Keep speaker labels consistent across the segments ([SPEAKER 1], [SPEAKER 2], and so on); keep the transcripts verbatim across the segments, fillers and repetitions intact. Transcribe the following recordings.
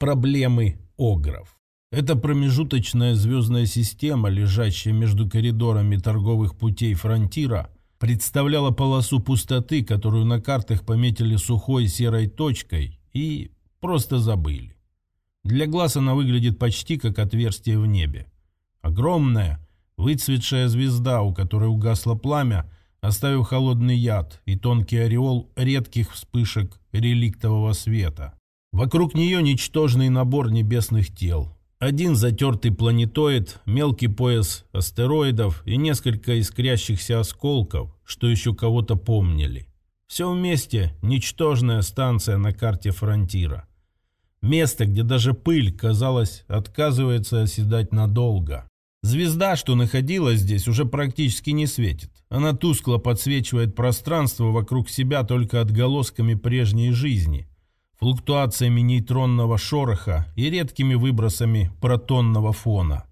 [SPEAKER 1] проблемы огров. Эта промежуточная звездная система, лежащая между коридорами торговых путей Фронтира, представляла полосу пустоты, которую на картах пометили сухой серой точкой и просто забыли. Для глаз она выглядит почти как отверстие в небе. Огромная, выцветшая звезда, у которой угасло пламя, оставив холодный яд и тонкий ореол редких вспышек реликтового света. Вокруг нее ничтожный набор небесных тел. Один затертый планетоид, мелкий пояс астероидов и несколько искрящихся осколков, что еще кого-то помнили. Все вместе ничтожная станция на карте Фронтира. Место, где даже пыль, казалось, отказывается оседать надолго. Звезда, что находилась здесь, уже практически не светит. Она тускло подсвечивает пространство вокруг себя только отголосками прежней жизни, флуктуациями нейтронного шороха и редкими выбросами протонного фона.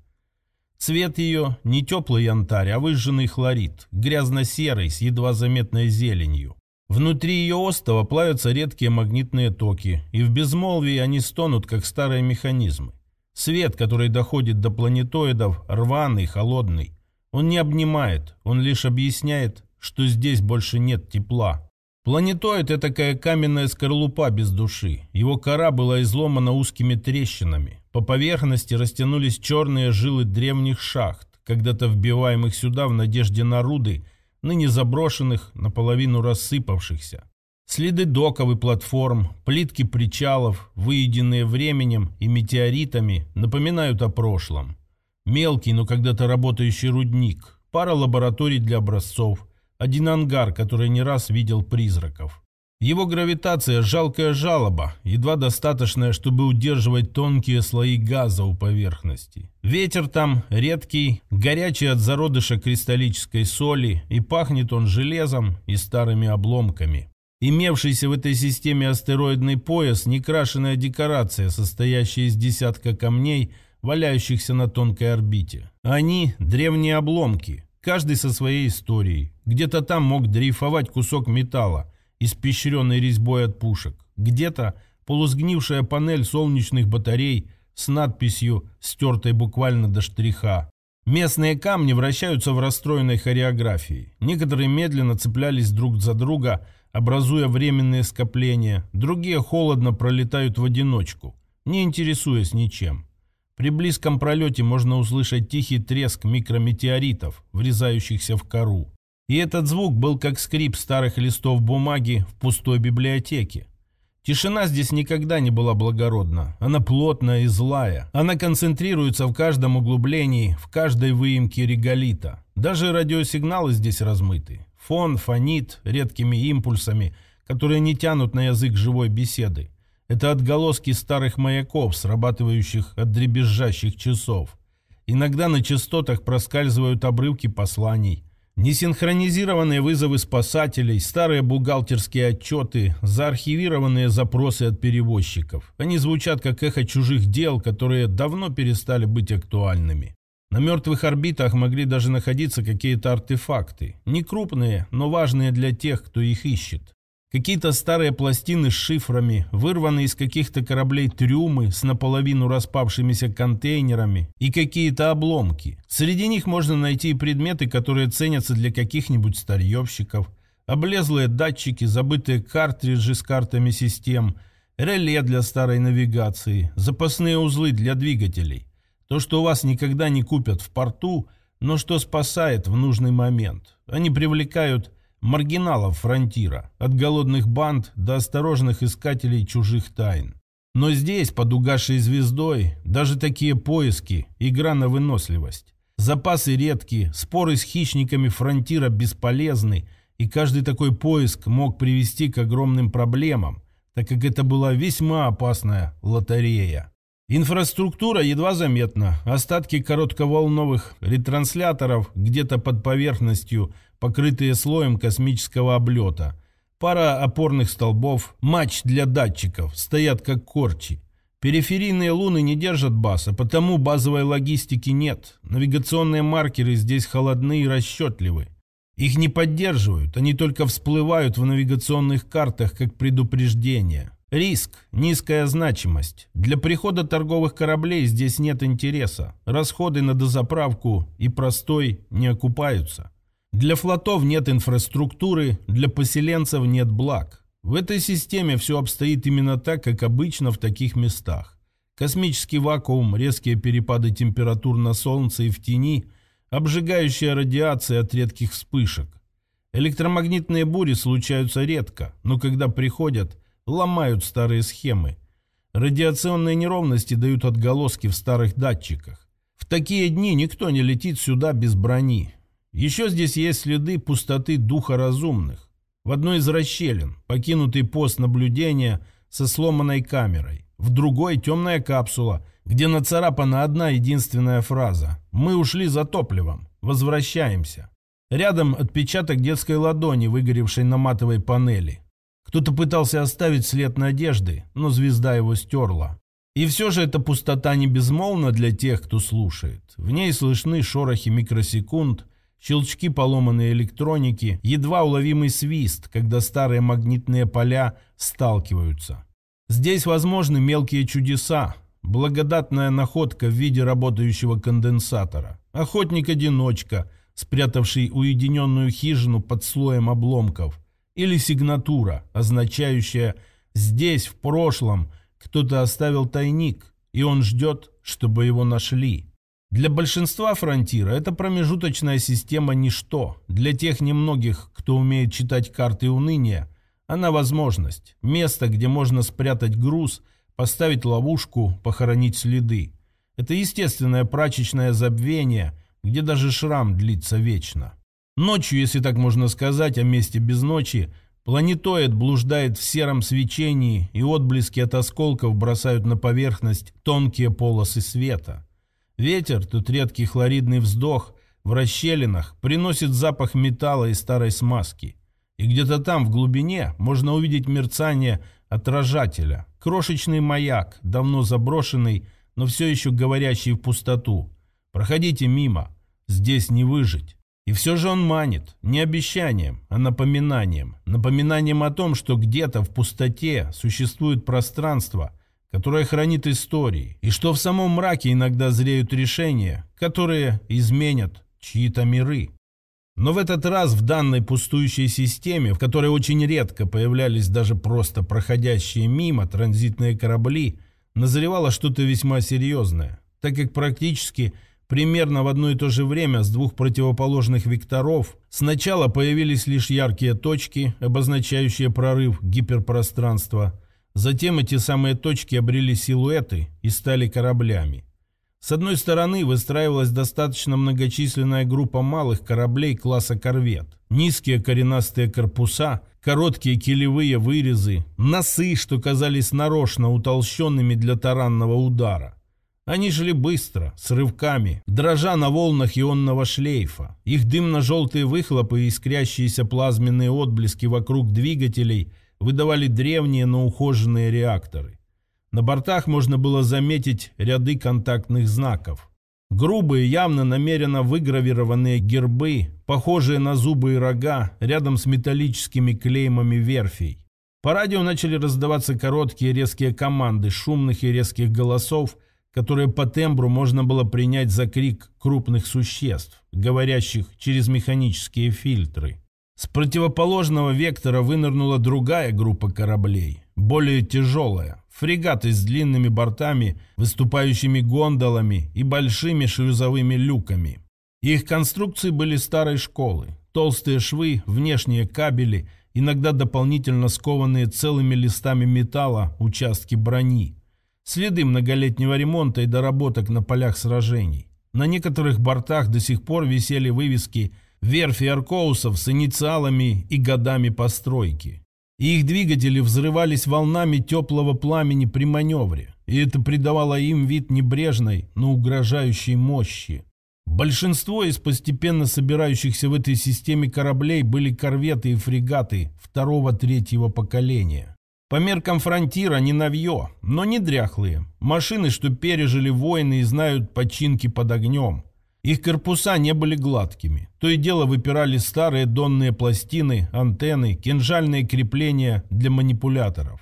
[SPEAKER 1] Цвет ее не теплый янтарь, а выжженный хлорид, грязно-серый с едва заметной зеленью. Внутри ее остова плавятся редкие магнитные токи, и в безмолвии они стонут, как старые механизмы. Свет, который доходит до планетоидов, рваный, холодный. Он не обнимает, он лишь объясняет, что здесь больше нет тепла. Планетоид – это такая каменная скорлупа без души. Его кора была изломана узкими трещинами. По поверхности растянулись черные жилы древних шахт, когда-то вбиваемых сюда в надежде на руды, ныне заброшенных, наполовину рассыпавшихся. Следы доков и платформ, плитки причалов, выеденные временем и метеоритами, напоминают о прошлом. Мелкий, но когда-то работающий рудник, пара лабораторий для образцов, один ангар, который не раз видел призраков. Его гравитация – жалкая жалоба, едва достаточная, чтобы удерживать тонкие слои газа у поверхности. Ветер там редкий, горячий от зародыша кристаллической соли, и пахнет он железом и старыми обломками. Имевшийся в этой системе астероидный пояс – некрашенная декорация, состоящая из десятка камней, валяющихся на тонкой орбите. Они – древние обломки, каждый со своей историей. Где-то там мог дрейфовать кусок металла, испещренный резьбой от пушек. Где-то полусгнившая панель солнечных батарей с надписью, стертой буквально до штриха. Местные камни вращаются в расстроенной хореографии. Некоторые медленно цеплялись друг за друга, образуя временные скопления. Другие холодно пролетают в одиночку, не интересуясь ничем. При близком пролете можно услышать тихий треск микрометеоритов, врезающихся в кору. И этот звук был как скрип старых листов бумаги в пустой библиотеке. Тишина здесь никогда не была благородна. Она плотная и злая. Она концентрируется в каждом углублении, в каждой выемке реголита. Даже радиосигналы здесь размыты. Фон фонит редкими импульсами, которые не тянут на язык живой беседы. Это отголоски старых маяков, срабатывающих от дребезжащих часов. Иногда на частотах проскальзывают обрывки посланий. Несинхронизированные вызовы спасателей, старые бухгалтерские отчеты, заархивированные запросы от перевозчиков. Они звучат как эхо чужих дел, которые давно перестали быть актуальными. На мертвых орбитах могли даже находиться какие-то артефакты. Не крупные, но важные для тех, кто их ищет. Какие-то старые пластины с шифрами, вырванные из каких-то кораблей трюмы с наполовину распавшимися контейнерами и какие-то обломки. Среди них можно найти и предметы, которые ценятся для каких-нибудь старьевщиков, облезлые датчики, забытые картриджи с картами систем, реле для старой навигации, запасные узлы для двигателей. То, что у вас никогда не купят в порту, но что спасает в нужный момент. Они привлекают маргиналов Фронтира, от голодных банд до осторожных искателей чужих тайн. Но здесь, под угасшей звездой, даже такие поиски – игра на выносливость. Запасы редкие, споры с хищниками Фронтира бесполезны, и каждый такой поиск мог привести к огромным проблемам, так как это была весьма опасная лотерея. Инфраструктура едва заметна. Остатки коротковолновых ретрансляторов где-то под поверхностью, покрытые слоем космического облета. Пара опорных столбов, матч для датчиков, стоят как корчи. Периферийные луны не держат баз, а потому базовой логистики нет. Навигационные маркеры здесь холодны и расчетливы. Их не поддерживают, они только всплывают в навигационных картах как предупреждение. Риск, низкая значимость. Для прихода торговых кораблей здесь нет интереса. Расходы на дозаправку и простой не окупаются. Для флотов нет инфраструктуры, для поселенцев нет благ. В этой системе все обстоит именно так, как обычно в таких местах. Космический вакуум, резкие перепады температур на Солнце и в тени, обжигающая радиация от редких вспышек. Электромагнитные бури случаются редко, но когда приходят, ломают старые схемы. Радиационные неровности дают отголоски в старых датчиках. В такие дни никто не летит сюда без брони. Еще здесь есть следы пустоты духа разумных. В одной из расщелин покинутый пост наблюдения со сломанной камерой. В другой темная капсула, где нацарапана одна единственная фраза: «Мы ушли за топливом. Возвращаемся». Рядом отпечаток детской ладони, выгоревшей на матовой панели. Кто-то пытался оставить след надежды, но звезда его стерла. И все же эта пустота не безмолвна для тех, кто слушает. В ней слышны шорохи микросекунд, щелчки поломанной электроники, едва уловимый свист, когда старые магнитные поля сталкиваются. Здесь возможны мелкие чудеса, благодатная находка в виде работающего конденсатора, охотник-одиночка, спрятавший уединенную хижину под слоем обломков, или сигнатура, означающая «здесь, в прошлом, кто-то оставил тайник, и он ждет, чтобы его нашли». Для большинства фронтира эта промежуточная система – ничто. Для тех немногих, кто умеет читать карты уныния, она возможность, место, где можно спрятать груз, поставить ловушку, похоронить следы. Это естественное прачечное забвение, где даже шрам длится вечно. Ночью, если так можно сказать, о месте без ночи, планетоид блуждает в сером свечении, и отблески от осколков бросают на поверхность тонкие полосы света. Ветер, тут редкий хлоридный вздох, в расщелинах приносит запах металла и старой смазки. И где-то там, в глубине, можно увидеть мерцание отражателя, крошечный маяк, давно заброшенный, но все еще говорящий в пустоту. Проходите мимо, здесь не выжить. И все же он манит, не обещанием, а напоминанием. Напоминанием о том, что где-то в пустоте существует пространство, которое хранит истории, и что в самом мраке иногда зреют решения, которые изменят чьи-то миры. Но в этот раз в данной пустующей системе, в которой очень редко появлялись даже просто проходящие мимо транзитные корабли, назревало что-то весьма серьезное, так как практически примерно в одно и то же время с двух противоположных векторов сначала появились лишь яркие точки, обозначающие прорыв гиперпространства. Затем эти самые точки обрели силуэты и стали кораблями. С одной стороны выстраивалась достаточно многочисленная группа малых кораблей класса корвет. Низкие коренастые корпуса, короткие килевые вырезы, носы, что казались нарочно утолщенными для таранного удара. Они шли быстро, с рывками, дрожа на волнах ионного шлейфа. Их дымно-желтые выхлопы и искрящиеся плазменные отблески вокруг двигателей выдавали древние, но ухоженные реакторы. На бортах можно было заметить ряды контактных знаков. Грубые, явно намеренно выгравированные гербы, похожие на зубы и рога, рядом с металлическими клеймами верфей. По радио начали раздаваться короткие резкие команды шумных и резких голосов, которые по тембру можно было принять за крик крупных существ, говорящих через механические фильтры. С противоположного вектора вынырнула другая группа кораблей, более тяжелая, фрегаты с длинными бортами, выступающими гондолами и большими шлюзовыми люками. Их конструкции были старой школы, толстые швы, внешние кабели, иногда дополнительно скованные целыми листами металла участки брони. Следы многолетнего ремонта и доработок на полях сражений. На некоторых бортах до сих пор висели вывески верфи Аркоусов с инициалами и годами постройки. И их двигатели взрывались волнами теплого пламени при маневре, и это придавало им вид небрежной, но угрожающей мощи. Большинство из постепенно собирающихся в этой системе кораблей были корветы и фрегаты второго-третьего поколения. По меркам фронтира не новье, но не дряхлые. Машины, что пережили войны и знают починки под огнем. Их корпуса не были гладкими. То и дело выпирали старые донные пластины, антенны, кинжальные крепления для манипуляторов.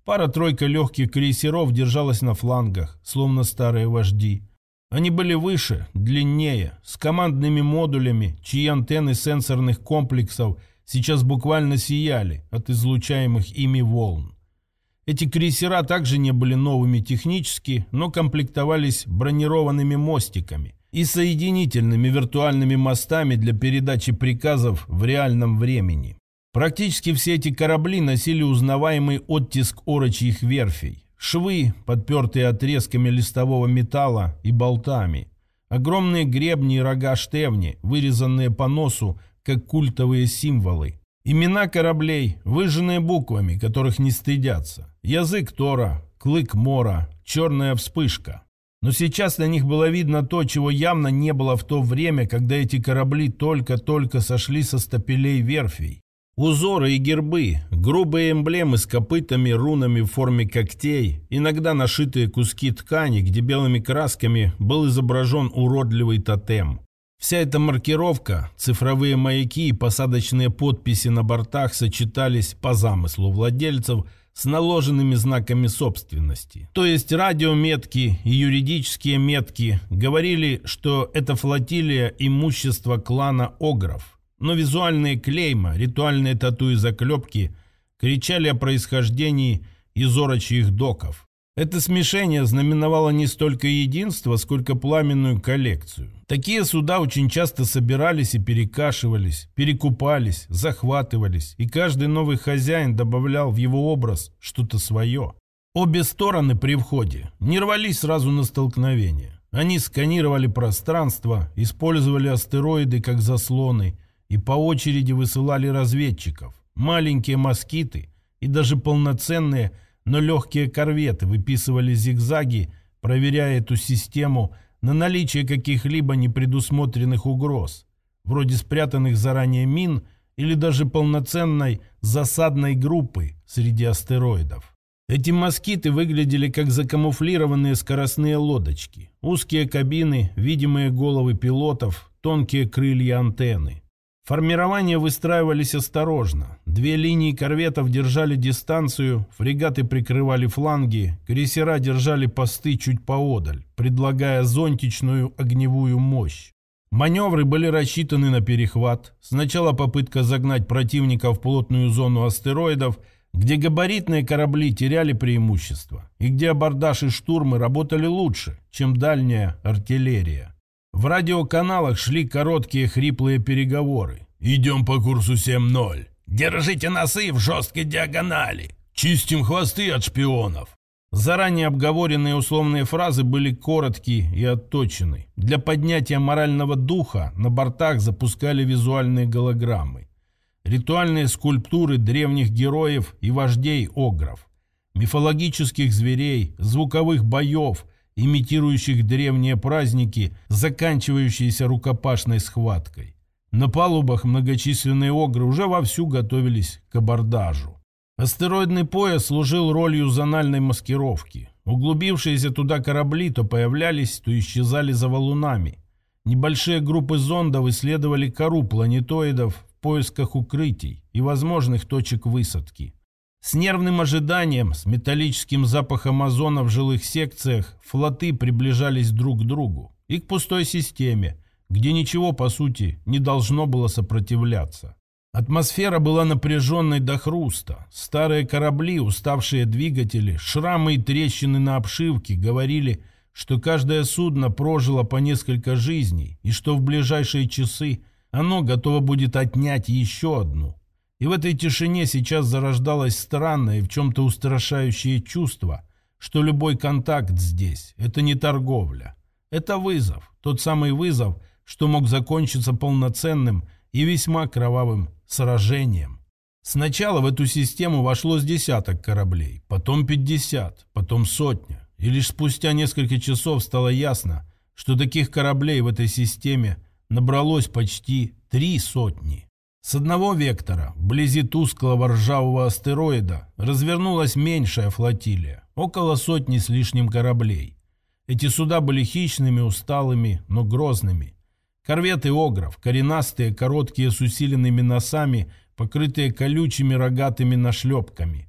[SPEAKER 1] Пара-тройка легких крейсеров держалась на флангах, словно старые вожди. Они были выше, длиннее, с командными модулями, чьи антенны сенсорных комплексов сейчас буквально сияли от излучаемых ими волн. Эти крейсера также не были новыми технически, но комплектовались бронированными мостиками и соединительными виртуальными мостами для передачи приказов в реальном времени. Практически все эти корабли носили узнаваемый оттиск орочьих верфей. Швы, подпертые отрезками листового металла и болтами. Огромные гребни и рога-штевни, вырезанные по носу, как культовые символы. Имена кораблей, выжженные буквами, которых не стыдятся. Язык Тора, клык Мора, черная вспышка. Но сейчас на них было видно то, чего явно не было в то время, когда эти корабли только-только сошли со стапелей верфей. Узоры и гербы, грубые эмблемы с копытами, рунами в форме когтей, иногда нашитые куски ткани, где белыми красками был изображен уродливый тотем. Вся эта маркировка, цифровые маяки и посадочные подписи на бортах сочетались по замыслу владельцев с наложенными знаками собственности. То есть радиометки и юридические метки говорили, что это флотилия имущества клана Огров. Но визуальные клейма, ритуальные тату и заклепки кричали о происхождении из орочьих доков. Это смешение знаменовало не столько единство, сколько пламенную коллекцию. Такие суда очень часто собирались и перекашивались, перекупались, захватывались, и каждый новый хозяин добавлял в его образ что-то свое. Обе стороны при входе не рвались сразу на столкновение. Они сканировали пространство, использовали астероиды как заслоны и по очереди высылали разведчиков. Маленькие москиты и даже полноценные, но легкие корветы выписывали зигзаги, проверяя эту систему на наличие каких-либо непредусмотренных угроз, вроде спрятанных заранее мин или даже полноценной засадной группы среди астероидов. Эти москиты выглядели как закамуфлированные скоростные лодочки, узкие кабины, видимые головы пилотов, тонкие крылья антенны. Формирования выстраивались осторожно. Две линии корветов держали дистанцию, фрегаты прикрывали фланги, крейсера держали посты чуть поодаль, предлагая зонтичную огневую мощь. Маневры были рассчитаны на перехват. Сначала попытка загнать противника в плотную зону астероидов, где габаритные корабли теряли преимущество, и где абордаж и штурмы работали лучше, чем дальняя артиллерия. В радиоканалах шли короткие хриплые переговоры. «Идем по курсу семь ноль. Держите носы в жесткой диагонали. Чистим хвосты от шпионов». Заранее обговоренные условные фразы были короткие и отточены. Для поднятия морального духа на бортах запускали визуальные голограммы. Ритуальные скульптуры древних героев и вождей огров. Мифологических зверей, звуковых боев, имитирующих древние праздники, заканчивающиеся рукопашной схваткой. На палубах многочисленные огры уже вовсю готовились к абордажу. Астероидный пояс служил ролью зональной маскировки. Углубившиеся туда корабли то появлялись, то исчезали за валунами. Небольшие группы зондов исследовали кору планетоидов в поисках укрытий и возможных точек высадки. С нервным ожиданием, с металлическим запахом озона в жилых секциях флоты приближались друг к другу и к пустой системе, где ничего, по сути, не должно было сопротивляться. Атмосфера была напряженной до хруста. Старые корабли, уставшие двигатели, шрамы и трещины на обшивке говорили, что каждое судно прожило по несколько жизней и что в ближайшие часы оно готово будет отнять еще одну. И в этой тишине сейчас зарождалось странное и в чем-то устрашающее чувство, что любой контакт здесь – это не торговля. Это вызов, тот самый вызов, что мог закончиться полноценным и весьма кровавым сражением. Сначала в эту систему вошло с десяток кораблей, потом пятьдесят, потом сотня. И лишь спустя несколько часов стало ясно, что таких кораблей в этой системе набралось почти три сотни. С одного вектора, вблизи тусклого ржавого астероида, развернулась меньшая флотилия, около сотни с лишним кораблей. Эти суда были хищными, усталыми, но грозными. Корветы огров, коренастые, короткие, с усиленными носами, покрытые колючими рогатыми нашлепками.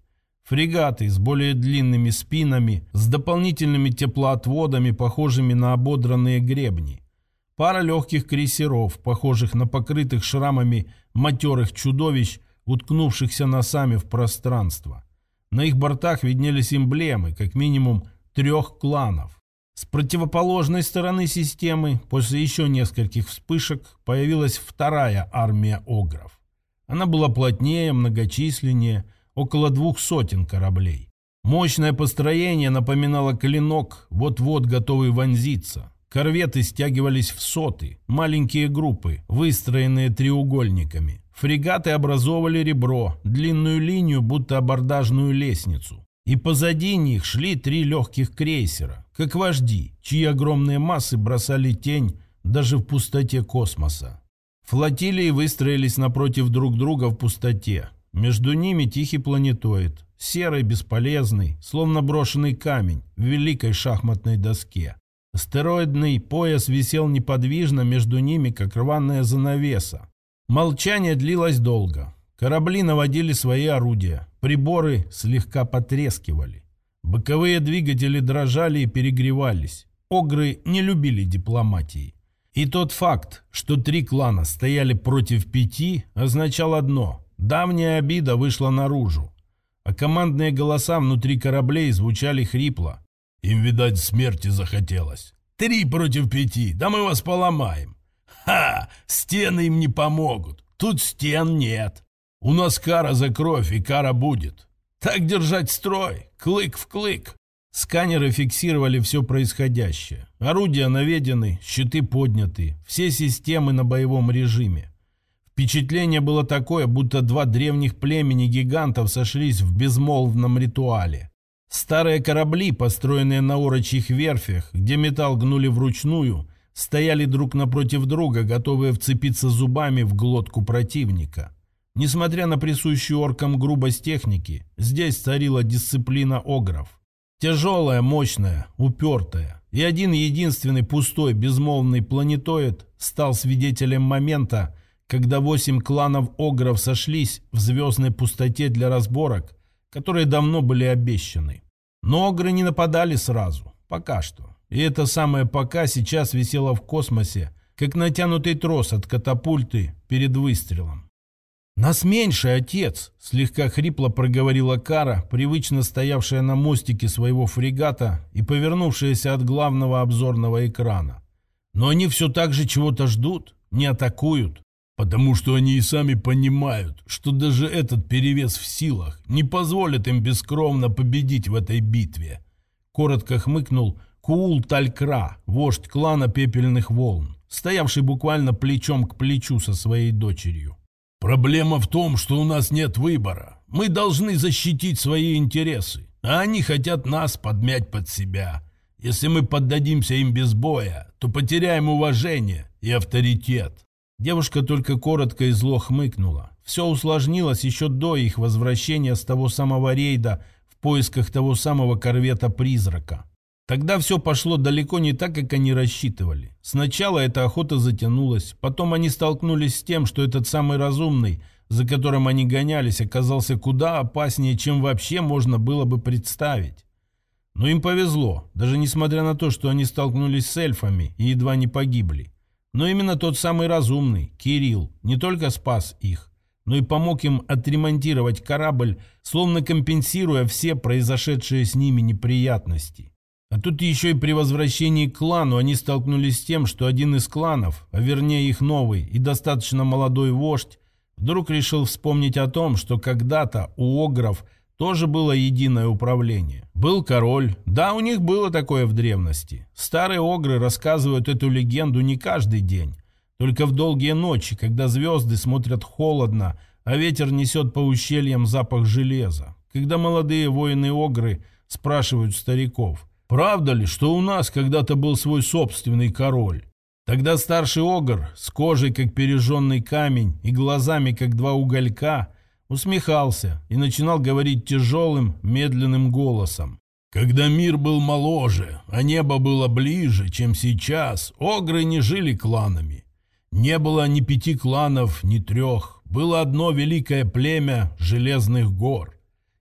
[SPEAKER 1] Фрегаты с более длинными спинами, с дополнительными теплоотводами, похожими на ободранные гребни. Пара легких крейсеров, похожих на покрытых шрамами матерых чудовищ, уткнувшихся носами в пространство. На их бортах виднелись эмблемы, как минимум, трех кланов. С противоположной стороны системы, после еще нескольких вспышек, появилась вторая армия огров. Она была плотнее, многочисленнее, около двух сотен кораблей. Мощное построение напоминало клинок, вот-вот готовый вонзиться. Корветы стягивались в соты, маленькие группы, выстроенные треугольниками. Фрегаты образовывали ребро, длинную линию, будто абордажную лестницу. И позади них шли три легких крейсера, как вожди, чьи огромные массы бросали тень даже в пустоте космоса. Флотилии выстроились напротив друг друга в пустоте. Между ними тихий планетоид, серый, бесполезный, словно брошенный камень в великой шахматной доске. Астероидный пояс висел неподвижно между ними, как рваная занавеса. Молчание длилось долго. Корабли наводили свои орудия, приборы слегка потрескивали. Боковые двигатели дрожали и перегревались. Огры не любили дипломатии. И тот факт, что три клана стояли против пяти, означал одно – давняя обида вышла наружу. А командные голоса внутри кораблей звучали хрипло. Им, видать, смерти захотелось. Три против пяти, да мы вас поломаем. Ха! Стены им не помогут. Тут стен нет. У нас кара за кровь, и кара будет. Так держать строй. Клык в клык. Сканеры фиксировали все происходящее. Орудия наведены, щиты подняты. Все системы на боевом режиме. Впечатление было такое, будто два древних племени гигантов сошлись в безмолвном ритуале. Старые корабли, построенные на орочьих верфях, где металл гнули вручную, стояли друг напротив друга, готовые вцепиться зубами в глотку противника. Несмотря на присущую оркам грубость техники, здесь царила дисциплина огров. Тяжелая, мощная, упертая. И один единственный пустой, безмолвный планетоид стал свидетелем момента, когда восемь кланов огров сошлись в звездной пустоте для разборок, которые давно были обещаны. Но огры не нападали сразу, пока что. И это самое «пока» сейчас висело в космосе, как натянутый трос от катапульты перед выстрелом. «Нас меньше, отец!» – слегка хрипло проговорила Кара, привычно стоявшая на мостике своего фрегата и повернувшаяся от главного обзорного экрана. «Но они все так же чего-то ждут, не атакуют». «Потому что они и сами понимают, что даже этот перевес в силах не позволит им бескровно победить в этой битве», — коротко хмыкнул Куул-Талькра, вождь клана Пепельных Волн, стоявший буквально плечом к плечу со своей дочерью. «Проблема в том, что у нас нет выбора. Мы должны защитить свои интересы, а они хотят нас подмять под себя. Если мы поддадимся им без боя, то потеряем уважение и авторитет». Девушка только коротко и зло хмыкнула. Все усложнилось еще до их возвращения с того самого рейда в поисках того самого корвета-призрака. Тогда все пошло далеко не так, как они рассчитывали. Сначала эта охота затянулась, потом они столкнулись с тем, что этот самый разумный, за которым они гонялись, оказался куда опаснее, чем вообще можно было бы представить. Но им повезло, даже несмотря на то, что они столкнулись с эльфами и едва не погибли. Но именно тот самый разумный, Кирилл, не только спас их, но и помог им отремонтировать корабль, словно компенсируя все произошедшие с ними неприятности. А тут еще и при возвращении к клану они столкнулись с тем, что один из кланов, а вернее их новый и достаточно молодой вождь, вдруг решил вспомнить о том, что когда-то у огров тоже было единое управление. Был король. Да, у них было такое в древности. Старые огры рассказывают эту легенду не каждый день. Только в долгие ночи, когда звезды смотрят холодно, а ветер несет по ущельям запах железа. Когда молодые воины-огры спрашивают стариков, правда ли, что у нас когда-то был свой собственный король? Тогда старший огр с кожей, как пережженный камень, и глазами, как два уголька, усмехался и начинал говорить тяжелым, медленным голосом. Когда мир был моложе, а небо было ближе, чем сейчас, огры не жили кланами. Не было ни пяти кланов, ни трех. Было одно великое племя Железных гор.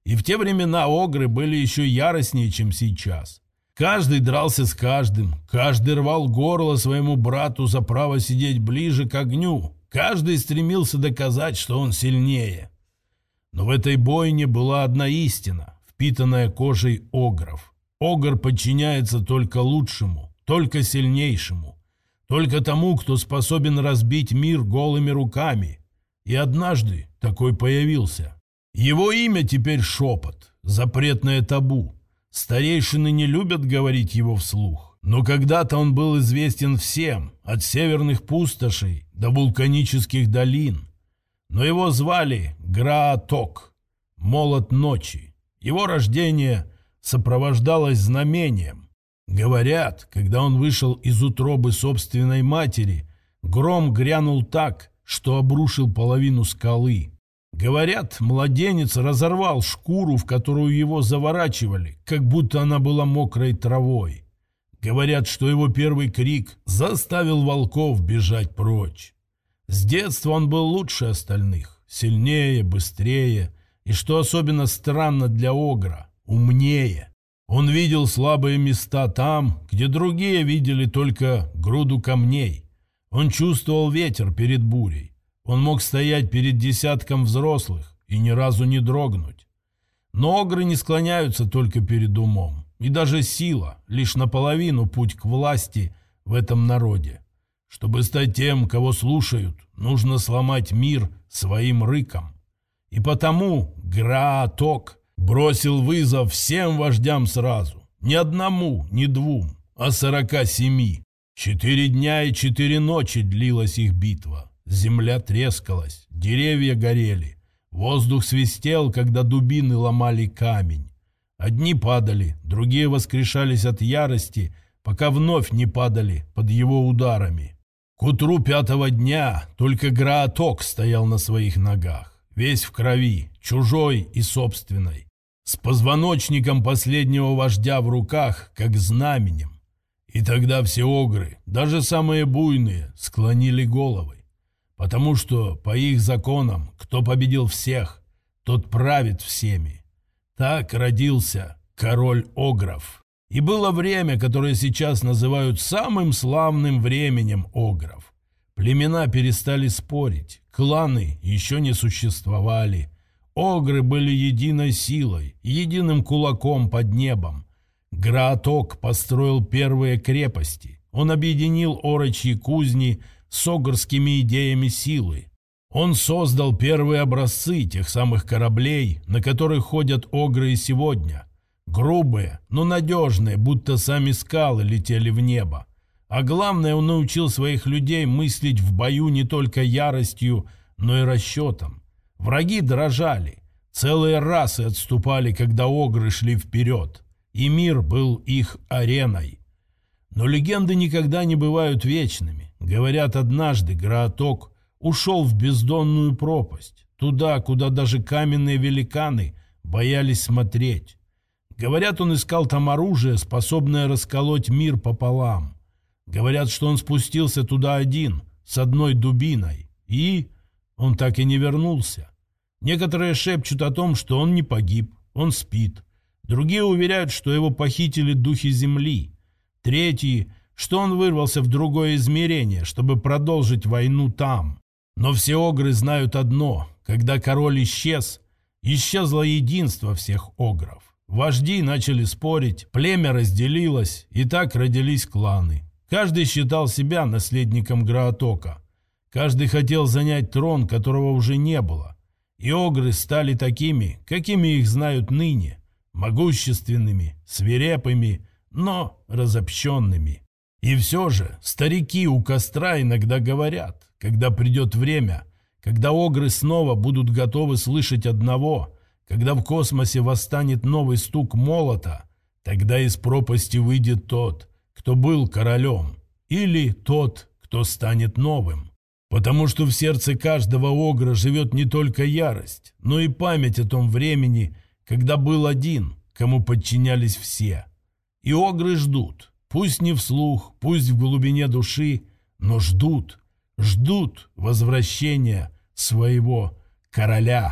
[SPEAKER 1] И в те времена огры были еще яростнее, чем сейчас. Каждый дрался с каждым, каждый рвал горло своему брату за право сидеть ближе к огню, каждый стремился доказать, что он сильнее. Но в этой бойне была одна истина, впитанная кожей огров. Огр подчиняется только лучшему, только сильнейшему, только тому, кто способен разбить мир голыми руками. И однажды такой появился. Его имя теперь шепот, запретное табу. Старейшины не любят говорить его вслух, но когда-то он был известен всем, от северных пустошей до вулканических долин. Но его звали Грааток, молот ночи. Его рождение сопровождалось знамением. Говорят, когда он вышел из утробы собственной матери, гром грянул так, что обрушил половину скалы. Говорят, младенец разорвал шкуру, в которую его заворачивали, как будто она была мокрой травой. Говорят, что его первый крик заставил волков бежать прочь. С детства он был лучше остальных, сильнее, быстрее и, что особенно странно для огра, умнее. Он видел слабые места там, где другие видели только груду камней. Он чувствовал ветер перед бурей. Он мог стоять перед десятком взрослых и ни разу не дрогнуть. Но огры не склоняются только перед умом. И даже сила — лишь наполовину путь к власти в этом народе. Чтобы стать тем, кого слушают, нужно сломать мир своим рыком. И потому Грааток бросил вызов всем вождям сразу. Ни одному, ни двум, а сорока семи. Четыре дня и четыре ночи длилась их битва. Земля трескалась, деревья горели, воздух свистел, когда дубины ломали камень. Одни падали, другие воскрешались от ярости, пока вновь не падали под его ударами. К утру пятого дня только Грааток стоял на своих ногах, весь в крови, чужой и собственной, с позвоночником последнего вождя в руках, как знаменем. И тогда все огры, даже самые буйные, склонили головы. Потому что, по их законам, кто победил всех, тот правит всеми. Так родился король огров. И было время, которое сейчас называют самым славным временем огров. Племена перестали спорить, кланы еще не существовали. Огры были единой силой, единым кулаком под небом. Грааток построил первые крепости. Он объединил орочьи кузни с огрскими идеями силы. Он создал первые образцы тех самых кораблей, на которых ходят огры и сегодня. Грубые, но надежные, будто сами скалы летели в небо. А главное, он научил своих людей мыслить в бою не только яростью, но и расчетом. Враги дрожали, целые расы отступали, когда огры шли вперед, и мир был их ареной. Но легенды никогда не бывают вечными. Говорят, однажды Грааток ушел в бездонную пропасть, туда, куда даже каменные великаны боялись смотреть. Говорят, он искал там оружие, способное расколоть мир пополам. Говорят, что он спустился туда один, с одной дубиной, и он так и не вернулся. Некоторые шепчут о том, что он не погиб, он спит. Другие уверяют, что его похитили духи земли. Третьи, что он вырвался в другое измерение, чтобы продолжить войну там. Но все огры знают одно: когда король исчез, исчезло единство всех огров. Вожди начали спорить, племя разделилось, и так родились кланы. Каждый считал себя наследником Граатока. Каждый хотел занять трон, которого уже не было. И огры стали такими, какими их знают ныне, могущественными, свирепыми, но разобщенными. И все же старики у костра иногда говорят, когда придет время, когда огры снова будут готовы слышать одного, когда в космосе восстанет новый стук молота, тогда из пропасти выйдет тот, кто был королем, или тот, кто станет новым. Потому что в сердце каждого огра живет не только ярость, но и память о том времени, когда был один, кому подчинялись все. И огры ждут, пусть не вслух, пусть в глубине души, но ждут, ждут возвращения своего короля.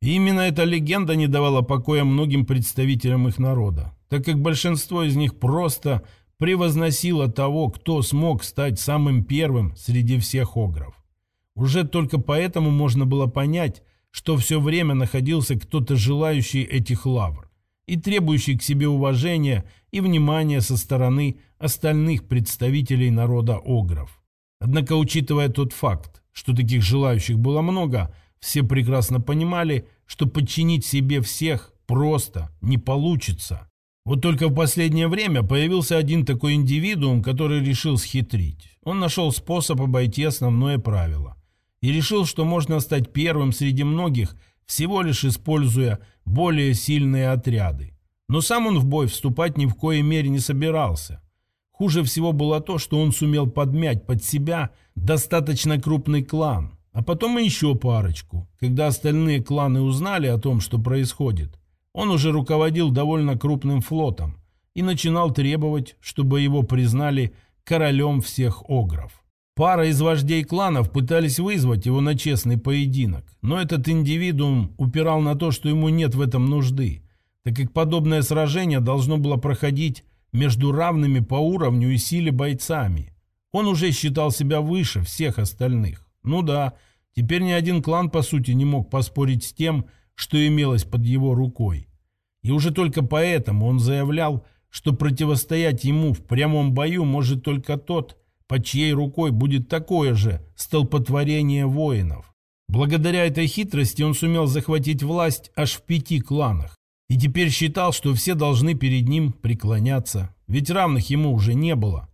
[SPEAKER 1] И именно эта легенда не давала покоя многим представителям их народа, так как большинство из них просто превозносило того, кто смог стать самым первым среди всех огров. Уже только поэтому можно было понять, что все время находился кто-то, желающий этих лавр и требующий к себе уважения и внимания со стороны остальных представителей народа огров. Однако, учитывая тот факт, что таких желающих было много, все прекрасно понимали, что подчинить себе всех просто не получится. Вот только в последнее время появился один такой индивидуум, который решил схитрить. Он нашел способ обойти основное правило и решил, что можно стать первым среди многих, всего лишь используя более сильные отряды. Но сам он в бой вступать ни в коей мере не собирался. Хуже всего было то, что он сумел подмять под себя достаточно крупный клан, а потом и еще парочку. Когда остальные кланы узнали о том, что происходит, он уже руководил довольно крупным флотом и начинал требовать, чтобы его признали королем всех огров. Пара из вождей кланов пытались вызвать его на честный поединок, но этот индивидуум упирал на то, что ему нет в этом нужды, так как подобное сражение должно было проходить между равными по уровню и силе бойцами. Он уже считал себя выше всех остальных. Ну да, теперь ни один клан по сути не мог поспорить с тем, что имелось под его рукой. И уже только поэтому он заявлял, что противостоять ему в прямом бою может только тот, под чьей рукой будет такое же столпотворение воинов. Благодаря этой хитрости он сумел захватить власть аж в пяти кланах. И теперь считал, что все должны перед ним преклоняться, ведь равных ему уже не было.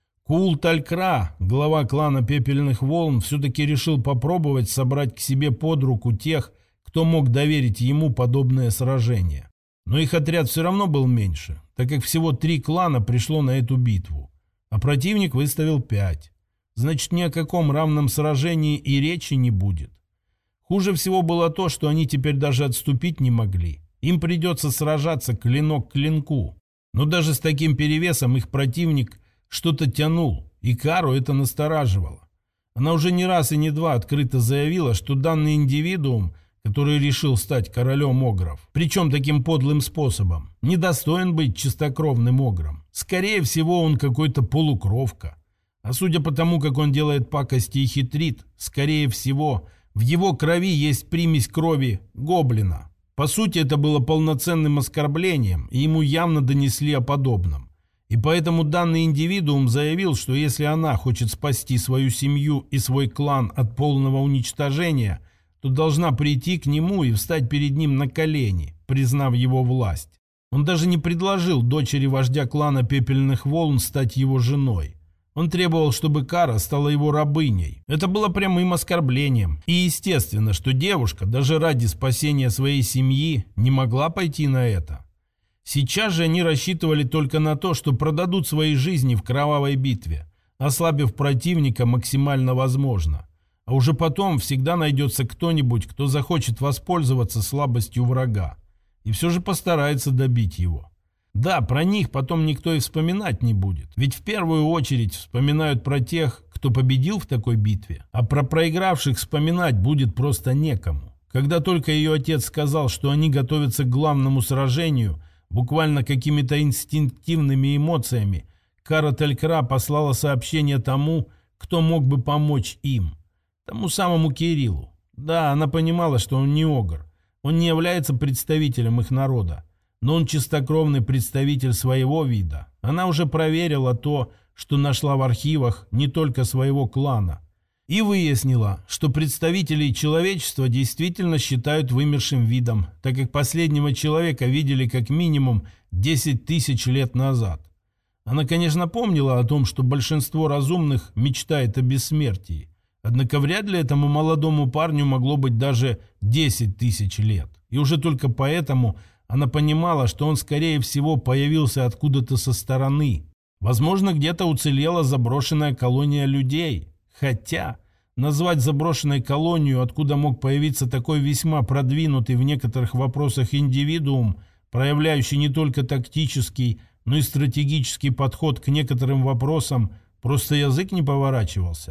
[SPEAKER 1] Кул-Талькра, глава клана Пепельных Волн, все-таки решил попробовать собрать к себе под руку тех, кто мог доверить ему подобное сражение. Но их отряд все равно был меньше, так как всего три клана пришло на эту битву, а противник выставил пять. Значит, ни о каком равном сражении и речи не будет. Хуже всего было то, что они теперь даже отступить не могли. Им придется сражаться клинок к клинку. Но даже с таким перевесом их противник что-то тянул, и Кару это настораживало. Она уже не раз и не два открыто заявила, что данный индивидуум, который решил стать королем огров, причем таким подлым способом, недостоин быть чистокровным огром. Скорее всего, он какой-то полукровка. А судя по тому, как он делает пакости и хитрит, скорее всего, в его крови есть примесь крови гоблина. По сути, это было полноценным оскорблением, и ему явно донесли о подобном. И поэтому данный индивидуум заявил, что если она хочет спасти свою семью и свой клан от полного уничтожения, то должна прийти к нему и встать перед ним на колени, признав его власть. Он даже не предложил дочери вождя клана Пепельных Волн стать его женой. Он требовал, чтобы Кара стала его рабыней. Это было прямым оскорблением. И естественно, что девушка даже ради спасения своей семьи не могла пойти на это. Сейчас же они рассчитывали только на то, что продадут свои жизни в кровавой битве, ослабив противника максимально возможно. А уже потом всегда найдется кто-нибудь, кто захочет воспользоваться слабостью врага и все же постарается добить его. Да, про них потом никто и вспоминать не будет, ведь в первую очередь вспоминают про тех, кто победил в такой битве, а про проигравших вспоминать будет просто некому. Когда только ее отец сказал, что они готовятся к главному сражению, буквально какими-то инстинктивными эмоциями, Кара Талькра послала сообщение тому, кто мог бы помочь им. Тому самому Кириллу. Да, она понимала, что он не огр. Он не является представителем их народа. Но он чистокровный представитель своего вида. Она уже проверила то, что нашла в архивах не только своего клана. И выяснила, что представителей человечества действительно считают вымершим видом, так как последнего человека видели как минимум десять тысяч лет назад. Она, конечно, помнила о том, что большинство разумных мечтает о бессмертии. Однако вряд ли этому молодому парню могло быть даже десять тысяч лет. И уже только поэтому она понимала, что он, скорее всего, появился откуда-то со стороны. Возможно, где-то уцелела заброшенная колония людей. Хотя назвать заброшенной колонию, откуда мог появиться такой весьма продвинутый в некоторых вопросах индивидуум, проявляющий не только тактический, но и стратегический подход к некоторым вопросам, просто язык не поворачивался.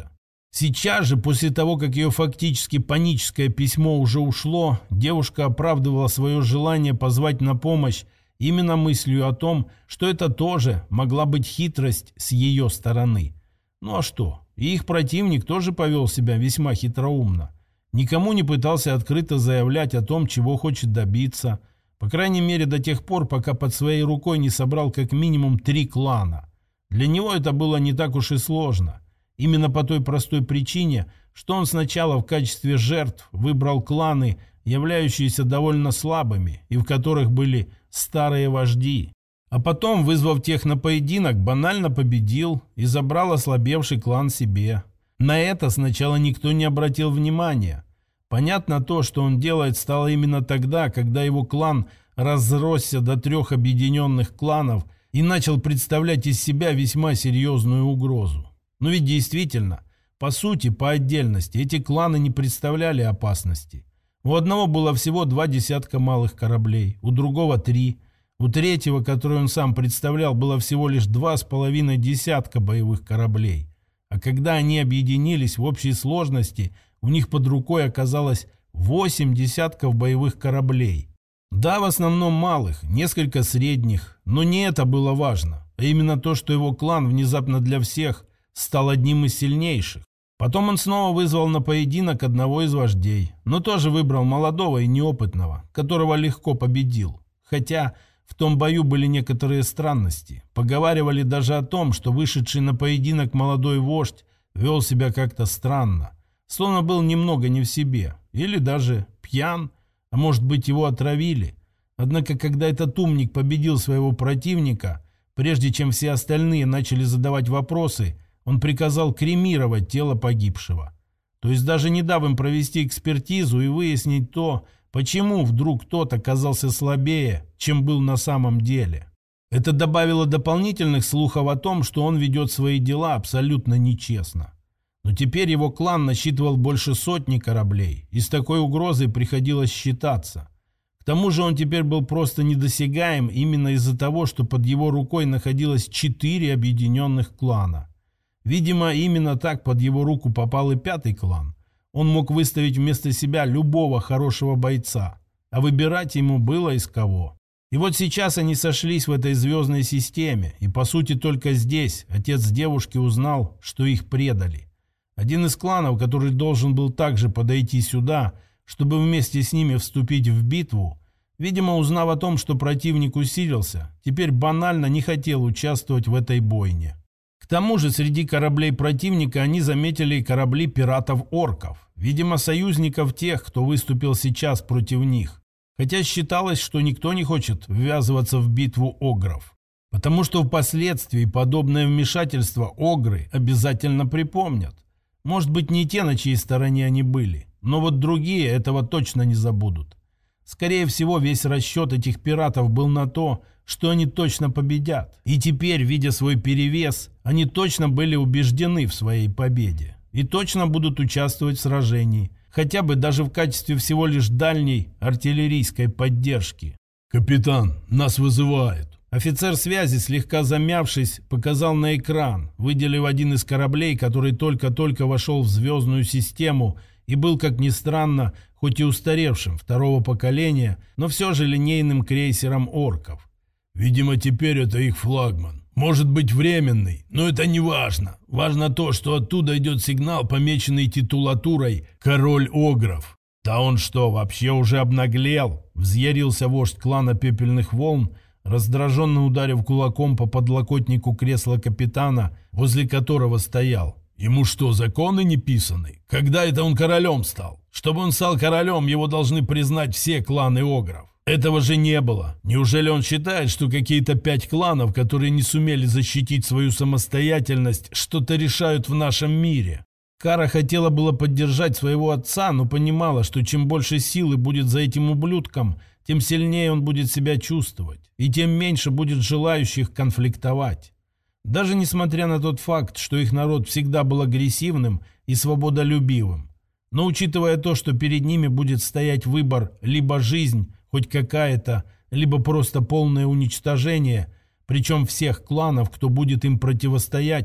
[SPEAKER 1] Сейчас же, после того, как ее фактически паническое письмо уже ушло, девушка оправдывала свое желание позвать на помощь именно мыслью о том, что это тоже могла быть хитрость с ее стороны. Ну а что? И их противник тоже повел себя весьма хитроумно. Никому не пытался открыто заявлять о том, чего хочет добиться. По крайней мере, до тех пор, пока под своей рукой не собрал как минимум три клана. Для него это было не так уж и сложно. Именно по той простой причине, что он сначала в качестве жертв выбрал кланы, являющиеся довольно слабыми, и в которых были старые вожди. А потом, вызвав тех на поединок, банально победил и забрал ослабевший клан себе. На это сначала никто не обратил внимания. Понятно то, что он делает, стало именно тогда, когда его клан разросся до трех объединенных кланов и начал представлять из себя весьма серьезную угрозу. Но ведь действительно, по сути, по отдельности, эти кланы не представляли опасности. У одного было всего два десятка малых кораблей, у другого три. У третьего, который он сам представлял, было всего лишь два с половиной десятка боевых кораблей. А когда они объединились в общей сложности, у них под рукой оказалось восемь десятков боевых кораблей. Да, в основном малых, несколько средних, но не это было важно, а именно то, что его клан внезапно для всех стал одним из сильнейших. Потом он снова вызвал на поединок одного из вождей, но тоже выбрал молодого и неопытного, которого легко победил. Хотя в том бою были некоторые странности. Поговаривали даже о том, что вышедший на поединок молодой вождь вел себя как-то странно, словно был немного не в себе, или даже пьян, а может быть его отравили. Однако, когда этот умник победил своего противника, прежде чем все остальные начали задавать вопросы, он приказал кремировать тело погибшего. То есть даже не дав им провести экспертизу и выяснить то, почему вдруг тот оказался слабее, чем был на самом деле. Это добавило дополнительных слухов о том, что он ведет свои дела абсолютно нечестно. Но теперь его клан насчитывал больше сотни кораблей, и с такой угрозой приходилось считаться. К тому же он теперь был просто недосягаем именно из-за того, что под его рукой находилось четыре объединенных клана. Видимо, именно так под его руку попал и пятый клан. Он мог выставить вместо себя любого хорошего бойца, а выбирать ему было из кого. И вот сейчас они сошлись в этой звездной системе, и по сути только здесь отец девушки узнал, что их предали. Один из кланов, который должен был также подойти сюда, чтобы вместе с ними вступить в битву, видимо, узнав о том, что противник усилился, теперь банально не хотел участвовать в этой бойне. К тому же среди кораблей противника они заметили и корабли пиратов-орков, видимо, союзников тех, кто выступил сейчас против них. Хотя считалось, что никто не хочет ввязываться в битву огров, потому что впоследствии подобное вмешательство огры обязательно припомнят. Может быть, не те, на чьей стороне они были, но вот другие этого точно не забудут. Скорее всего, весь расчет этих пиратов был на то, что они точно победят. И теперь, видя свой перевес, они точно были убеждены в своей победе. И точно будут участвовать в сражении, хотя бы даже в качестве всего лишь дальней артиллерийской поддержки. «Капитан, нас вызывают!» Офицер связи, слегка замявшись, показал на экран, выделив один из кораблей, который только-только вошел в звездную систему и был, как ни странно, хоть и устаревшим второго поколения, но все же линейным крейсером орков. «Видимо, теперь это их флагман. Может быть временный, но это не важно. Важно то, что оттуда идет сигнал, помеченный титулатурой «Король Огров». «Да он что, вообще уже обнаглел?» — взъярился вождь клана Пепельных Волн, раздраженно ударив кулаком по подлокотнику кресла капитана, возле которого стоял. «Ему что, законы не писаны? Когда это он королем стал? Чтобы он стал королем, его должны признать все кланы Огров. Этого же не было. Неужели он считает, что какие-то пять кланов, которые не сумели защитить свою самостоятельность, что-то решают в нашем мире?» Кара хотела было поддержать своего отца, но понимала, что чем больше силы будет за этим ублюдком, тем сильнее он будет себя чувствовать, и тем меньше будет желающих конфликтовать. Даже несмотря на тот факт, что их народ всегда был агрессивным и свободолюбивым. Но учитывая то, что перед ними будет стоять выбор либо жизнь, хоть какая-то, либо просто полное уничтожение, причем всех кланов, кто будет им противостоять,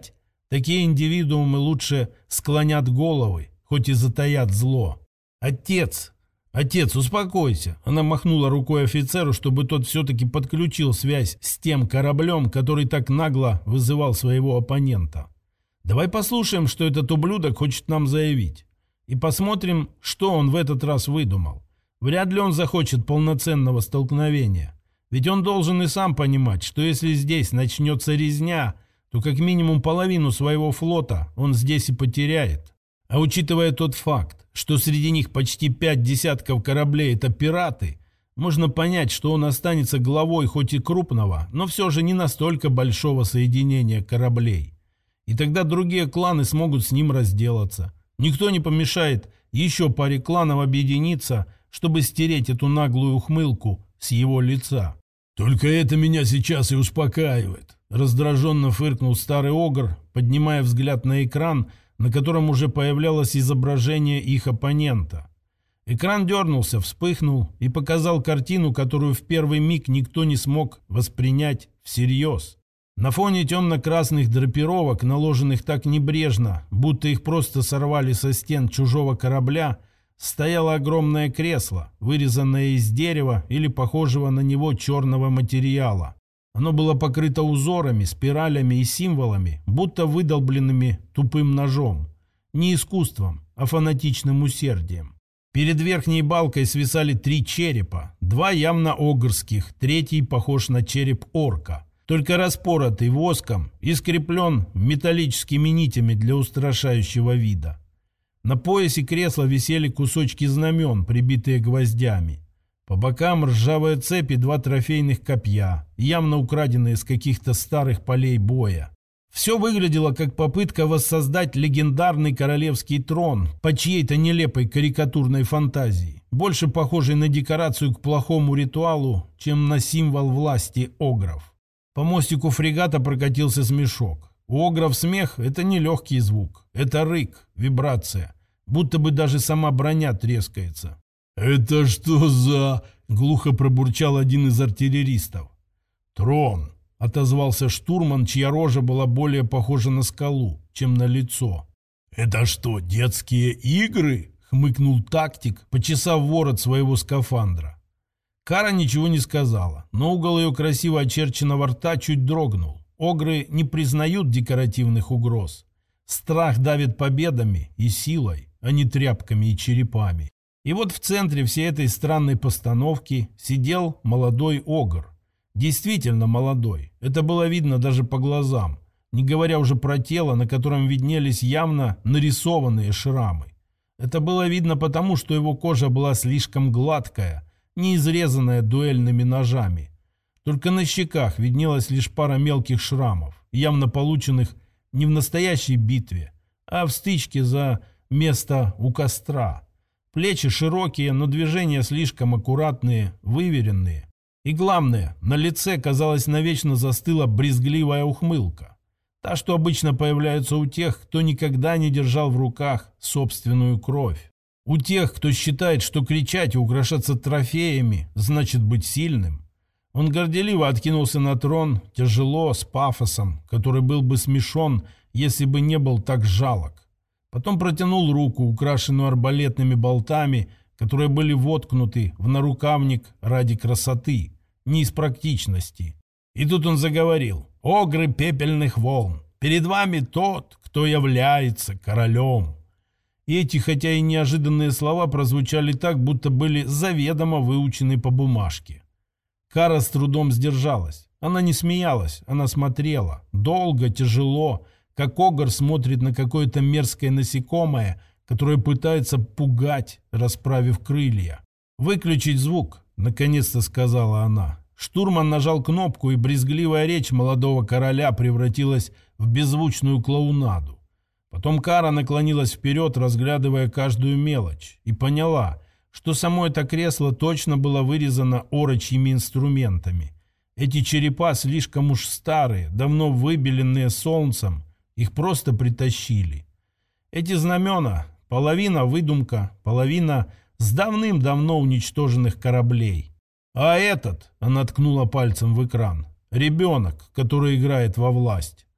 [SPEAKER 1] Такие индивидуумы лучше склонят головы, хоть и затаят зло. «Отец! Отец, успокойся!» Она махнула рукой офицеру, чтобы тот все-таки подключил связь с тем кораблем, который так нагло вызывал своего оппонента. «Давай послушаем, что этот ублюдок хочет нам заявить. И посмотрим, что он в этот раз выдумал. Вряд ли он захочет полноценного столкновения. Ведь он должен и сам понимать, что если здесь начнется резня, то как минимум половину своего флота он здесь и потеряет. А учитывая тот факт, что среди них почти пять десятков кораблей – это пираты, можно понять, что он останется главой хоть и крупного, но все же не настолько большого соединения кораблей. И тогда другие кланы смогут с ним разделаться. Никто не помешает еще паре кланов объединиться, чтобы стереть эту наглую ухмылку с его лица. «Только это меня сейчас и успокаивает», – раздраженно фыркнул старый огр, поднимая взгляд на экран, на котором уже появлялось изображение их оппонента. Экран дернулся, вспыхнул и показал картину, которую в первый миг никто не смог воспринять всерьез. На фоне темно-красных драпировок, наложенных так небрежно, будто их просто сорвали со стен чужого корабля, стояло огромное кресло, вырезанное из дерева или похожего на него черного материала. Оно было покрыто узорами, спиралями и символами, будто выдолбленными тупым ножом. Не искусством, а фанатичным усердием. Перед верхней балкой свисали три черепа, два явно огрских, третий похож на череп орка, только распоротый воском и скреплен металлическими нитями для устрашающего вида. На поясе кресла висели кусочки знамен, прибитые гвоздями. По бокам ржавые цепи, два трофейных копья, явно украденные с каких-то старых полей боя. Все выглядело как попытка воссоздать легендарный королевский трон по чьей-то нелепой карикатурной фантазии, больше похожей на декорацию к плохому ритуалу, чем на символ власти огров. По мостику фрегата прокатился смешок. У огров смех – это не легкий звук, это рык, вибрация, будто бы даже сама броня трескается. «Это что за...» — глухо пробурчал один из артиллеристов. «Трон», — отозвался штурман, чья рожа была более похожа на скалу, чем на лицо. «Это что, детские игры?» — хмыкнул тактик, почесав ворот своего скафандра. Кара ничего не сказала, но угол ее красиво очерченного рта чуть дрогнул. Огры не признают декоративных угроз. Страх давит победами и силой, а не тряпками и черепами. И вот в центре всей этой странной постановки сидел молодой огр. Действительно молодой. Это было видно даже по глазам, не говоря уже про тело, на котором виднелись явно нарисованные шрамы. Это было видно потому, что его кожа была слишком гладкая, не изрезанная дуэльными ножами. Только на щеках виднелась лишь пара мелких шрамов, явно полученных не в настоящей битве, а в стычке за место у костра. Плечи широкие, но движения слишком аккуратные, выверенные. И главное, на лице, казалось, навечно застыла брезгливая ухмылка. Та, что обычно появляется у тех, кто никогда не держал в руках собственную кровь. У тех, кто считает, что кричать и украшаться трофеями значит быть сильным. Он горделиво откинулся на трон, тяжело, с пафосом, который был бы смешон, если бы не был так жалок. Потом протянул руку, украшенную арбалетными болтами, которые были воткнуты в нарукавник ради красоты, не из практичности. И тут он заговорил: «Огры пепельных волн, перед вами тот, кто является королем». И эти, хотя и неожиданные слова, прозвучали так, будто были заведомо выучены по бумажке. Кара с трудом сдержалась. Она не смеялась, она смотрела. Долго, тяжело, как огр смотрит на какое-то мерзкое насекомое, которое пытается пугать, расправив крылья. «Выключить звук», — наконец-то сказала она. Штурман нажал кнопку, и брезгливая речь молодого короля превратилась в беззвучную клоунаду. Потом Кара наклонилась вперед, разглядывая каждую мелочь, и поняла, что само это кресло точно было вырезано орочьими инструментами. Эти черепа слишком уж старые, давно выбеленные солнцем, их просто притащили. Эти знамена — половина выдумка, половина с давным-давно уничтоженных кораблей. А этот, она ткнула пальцем в экран, ребенок, который играет во власть.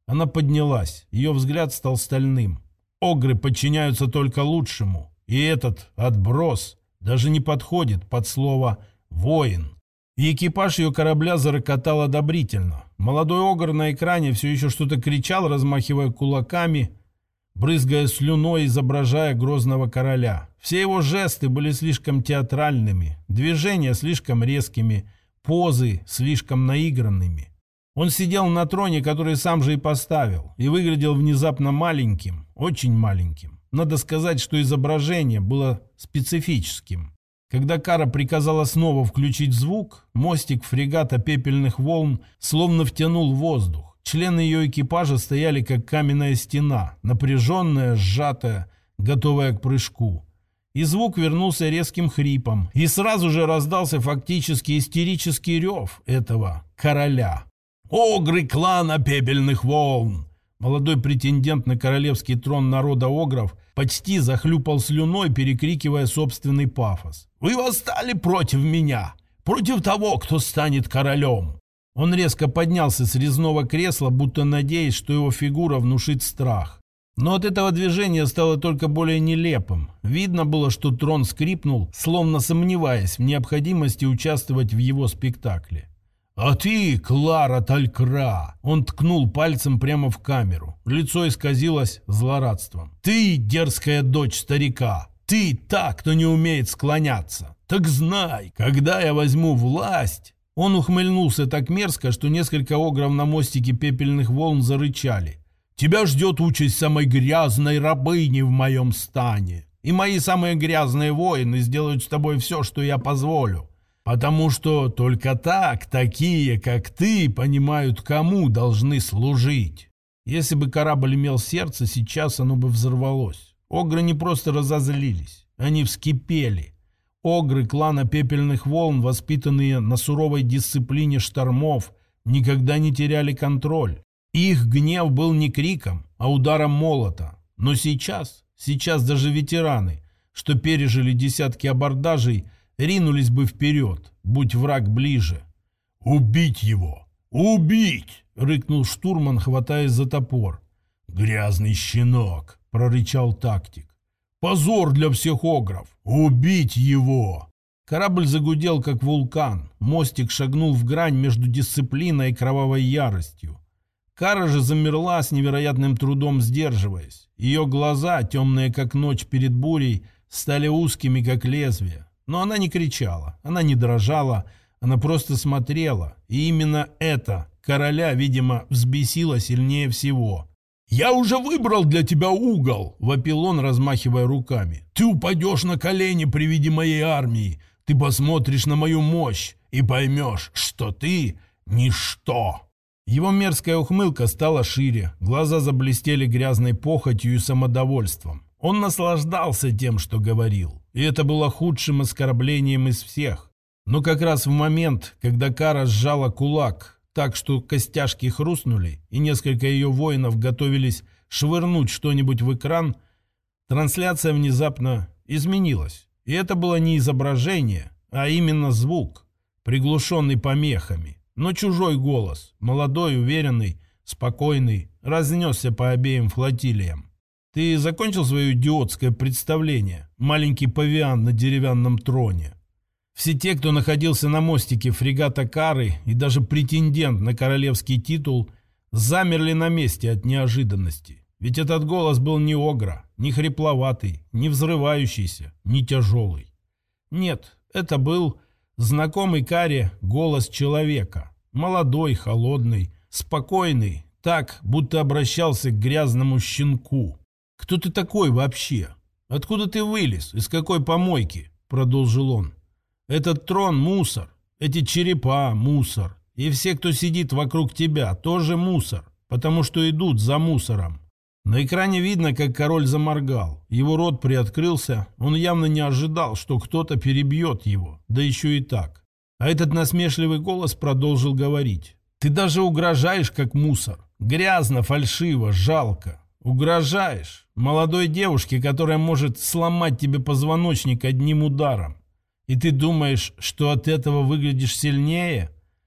[SPEAKER 1] Она поднялась, ее взгляд стал стальным. Огры подчиняются только лучшему, и этот отброс даже не подходит под слово «воин». И экипаж ее корабля зарокотал одобрительно. Молодой огр на экране все еще что-то кричал, размахивая кулаками, брызгая слюной, изображая грозного короля. Все его жесты были слишком театральными, движения слишком резкими, позы слишком наигранными. Он сидел на троне, который сам же и поставил, и выглядел внезапно маленьким, очень маленьким. Надо сказать, что изображение было специфическим. Когда Кара приказала снова включить звук, мостик фрегата «Пепельных волн» словно втянул воздух. Члены ее экипажа стояли как каменная стена, напряженная, сжатая, готовая к прыжку. И звук вернулся резким хрипом, и сразу же раздался фактически истерический рев этого короля. «Огры клана Пепельных волн!» Молодой претендент на королевский трон народа огров почти захлюпал слюной, перекрикивая собственный пафос. «Вы восстали против меня! Против того, кто станет королем!» Он резко поднялся с резного кресла, будто надеясь, что его фигура внушит страх. Но от этого движения стало только более нелепым. Видно было, что трон скрипнул, словно сомневаясь в необходимости участвовать в его спектакле. «А ты, Клара Талькра!» Он ткнул пальцем прямо в камеру. Лицо исказилось злорадством. «Ты, дерзкая дочь старика! Ты та, кто не умеет склоняться! Так знай, когда я возьму власть...» Он ухмыльнулся так мерзко, что несколько огров на мостике Пепельных волн зарычали. «Тебя ждет участь самой грязной рабыни в моем стане, и мои самые грязные воины сделают с тобой все, что я позволю. Потому что только так такие, как ты, понимают, кому должны служить». Если бы корабль имел сердце, сейчас оно бы взорвалось. Огры не просто разозлились, они вскипели. Огры клана Пепельных волн, воспитанные на суровой дисциплине штормов, никогда не теряли контроль. Их гнев был не криком, а ударом молота. Но сейчас, сейчас даже ветераны, что пережили десятки абордажей, ринулись бы вперед, будь враг ближе. «Убить его! Убить!» — рыкнул штурман, хватаясь за топор. «Грязный щенок!» — прорычал тактик. «Позор для всех огров! Убить его!» Корабль загудел, как вулкан. Мостик шагнул в грань между дисциплиной и кровавой яростью. Кара же замерла с невероятным трудом, сдерживаясь. Ее глаза, темные как ночь перед бурей, стали узкими, как лезвие. Но она не кричала, она не дрожала, она просто смотрела. И именно это короля, видимо, взбесило сильнее всего. «Я уже выбрал для тебя угол!» — вопил он, размахивая руками. «Ты упадешь на колени при виде моей армии. Ты посмотришь на мою мощь и поймешь, что ты — ничто!» Его мерзкая ухмылка стала шире, глаза заблестели грязной похотью и самодовольством. Он наслаждался тем, что говорил, и это было худшим оскорблением из всех. Но как раз в момент, когда Кара сжала кулак так, что костяшки хрустнули, и несколько ее воинов готовились швырнуть что-нибудь в экран, трансляция внезапно изменилась. И это было не изображение, а именно звук, приглушенный помехами. Но чужой голос, молодой, уверенный, спокойный, разнесся по обеим флотилиям. «Ты закончил свое идиотское представление, маленький павиан на деревянном троне?» Все те, кто находился на мостике фрегата Кары и даже претендент на королевский титул, замерли на месте от неожиданности. Ведь этот голос был не огра, не хрипловатый, не взрывающийся, не тяжелый. Нет, это был знакомый Каре голос человека. Молодой, холодный, спокойный, так, будто обращался к грязному щенку. «Кто ты такой вообще? Откуда ты вылез? Из какой помойки?» — продолжил он. «Этот трон — мусор, эти черепа — мусор, и все, кто сидит вокруг тебя, тоже мусор, потому что идут за мусором». На экране видно, как король заморгал. Его рот приоткрылся, он явно не ожидал, что кто-то перебьет его, да еще и так. А этот насмешливый голос продолжил говорить. «Ты даже угрожаешь, как мусор. Грязно, фальшиво, жалко. Угрожаешь молодой девушке, которая может сломать тебе позвоночник одним ударом. И ты думаешь, что от этого выглядишь сильнее?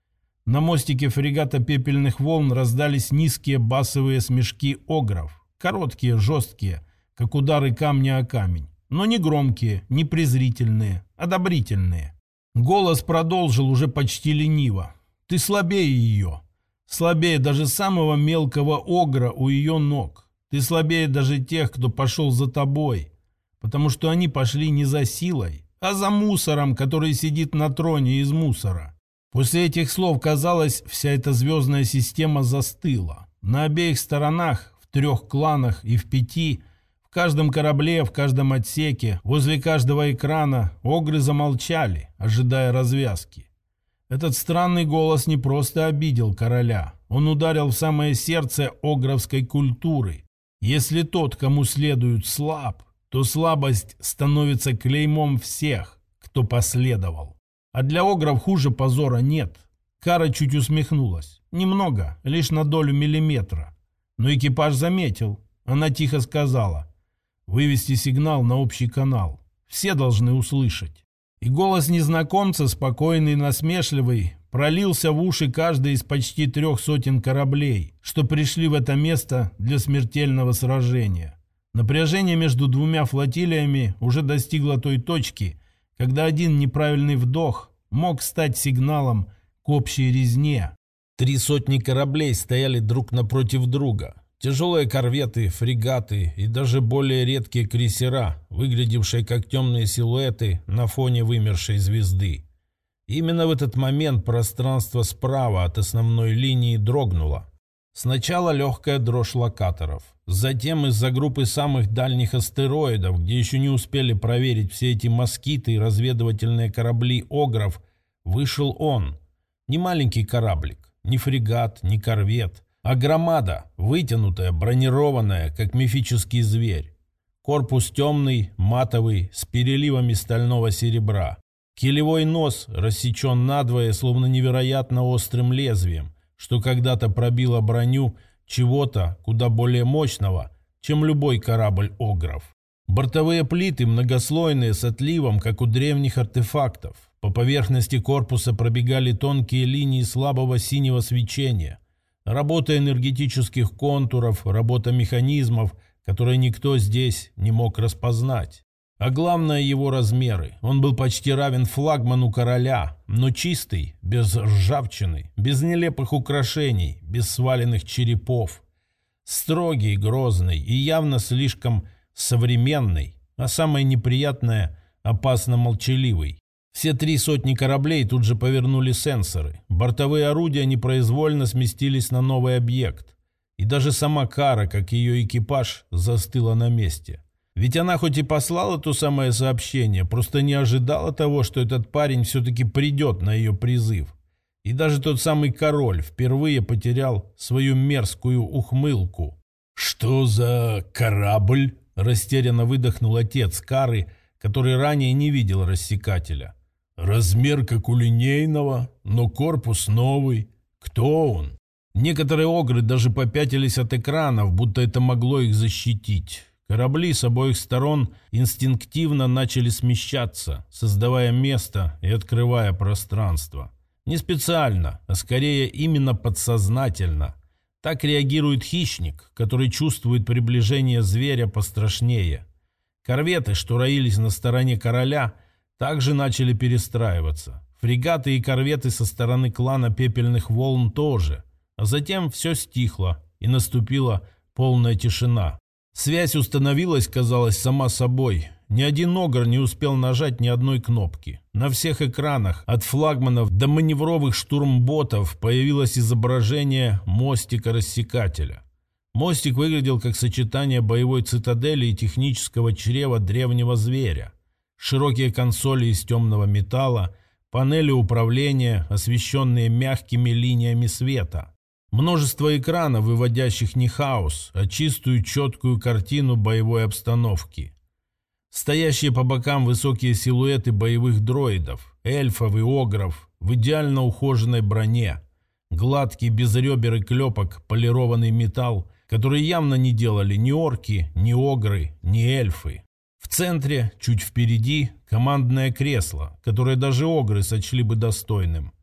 [SPEAKER 1] На мостике фрегата «Пепельных волн» раздались низкие басовые смешки огров. Короткие, жесткие, как удары камня о камень. Но не громкие, не презрительные, одобрительные. Голос продолжил уже почти лениво. «Ты слабее ее. Слабее даже самого мелкого огра у ее ног. Ты слабее даже тех, кто пошел за тобой. Потому что они пошли не за силой, а за мусором, который сидит на троне из мусора». После этих слов, казалось, вся эта звездная система застыла. На обеих сторонах, в трех кланах и в пяти, в каждом корабле, в каждом отсеке, возле каждого экрана огры замолчали, ожидая развязки. Этот странный голос не просто обидел короля, он ударил в самое сердце огровской культуры. Если тот, кому следует, слаб, то слабость становится клеймом всех, кто последовал. А для огров хуже позора нет. Кара чуть усмехнулась. Немного, лишь на долю миллиметра. Но экипаж заметил. Она тихо сказала: «Вывести сигнал на общий канал. Все должны услышать». И голос незнакомца, спокойный и насмешливый, пролился в уши каждой из почти трех сотен кораблей, что пришли в это место для смертельного сражения. Напряжение между двумя флотилиями уже достигло той точки, когда один неправильный вдох мог стать сигналом к общей резне. Три сотни кораблей стояли друг напротив друга. Тяжелые корветы, фрегаты и даже более редкие крейсера, выглядевшие как темные силуэты на фоне вымершей звезды. Именно в этот момент пространство справа от основной линии дрогнуло. Сначала легкая дрожь локаторов. Затем из-за группы самых дальних астероидов, где еще не успели проверить все эти москиты и разведывательные корабли огров, вышел он. Не маленький кораблик, не фрегат, не корвет, а громада, вытянутая, бронированная, как мифический зверь. Корпус темный, матовый, с переливами стального серебра. Килевой нос рассечен надвое, словно невероятно острым лезвием, что когда-то пробило броню чего-то куда более мощного, чем любой корабль огров. Бортовые плиты многослойные, с отливом, как у древних артефактов. По поверхности корпуса пробегали тонкие линии слабого синего свечения. Работа энергетических контуров, работа механизмов, которые никто здесь не мог распознать. А главное, его размеры. Он был почти равен флагману короля, но чистый, без ржавчины, без нелепых украшений, без сваленных черепов. Строгий, грозный и явно слишком современный, а самое неприятное – опасно молчаливый. Все три сотни кораблей тут же повернули сенсоры. Бортовые орудия непроизвольно сместились на новый объект. И даже сама Кара, как и ее экипаж, застыла на месте. Ведь она хоть и послала то самое сообщение, просто не ожидала того, что этот парень все-таки придет на ее призыв. И даже тот самый король впервые потерял свою мерзкую ухмылку. «Что за корабль?» – растерянно выдохнул отец Кары, который ранее не видел рассекателя. «Размер как у линейного, но корпус новый. Кто он?» Некоторые огры даже попятились от экранов, будто это могло их защитить. Корабли с обоих сторон инстинктивно начали смещаться, создавая место и открывая пространство. Не специально, а скорее именно подсознательно. Так реагирует хищник, который чувствует приближение зверя пострашнее. Корветы, что роились на стороне короля, также начали перестраиваться. Фрегаты и корветы со стороны клана Пепельных волн тоже. А затем все стихло, и наступила полная тишина. Связь установилась, казалось, сама собой. Ни один огр не успел нажать ни одной кнопки. На всех экранах, от флагманов до маневровых штурмботов, появилось изображение мостика-рассекателя. Мостик выглядел как сочетание боевой цитадели и технического чрева древнего зверя. Широкие консоли из темного металла, панели управления, освещенные мягкими линиями света. Множество экранов, выводящих не хаос, а чистую четкую картину боевой обстановки. Стоящие по бокам высокие силуэты боевых дроидов, эльфов и огров в идеально ухоженной броне. Гладкий, без ребер и клепок, полированный металл, который явно не делали ни орки, ни огры, ни эльфы. В центре, чуть впереди, командное кресло, которое даже огры сочли бы достойным.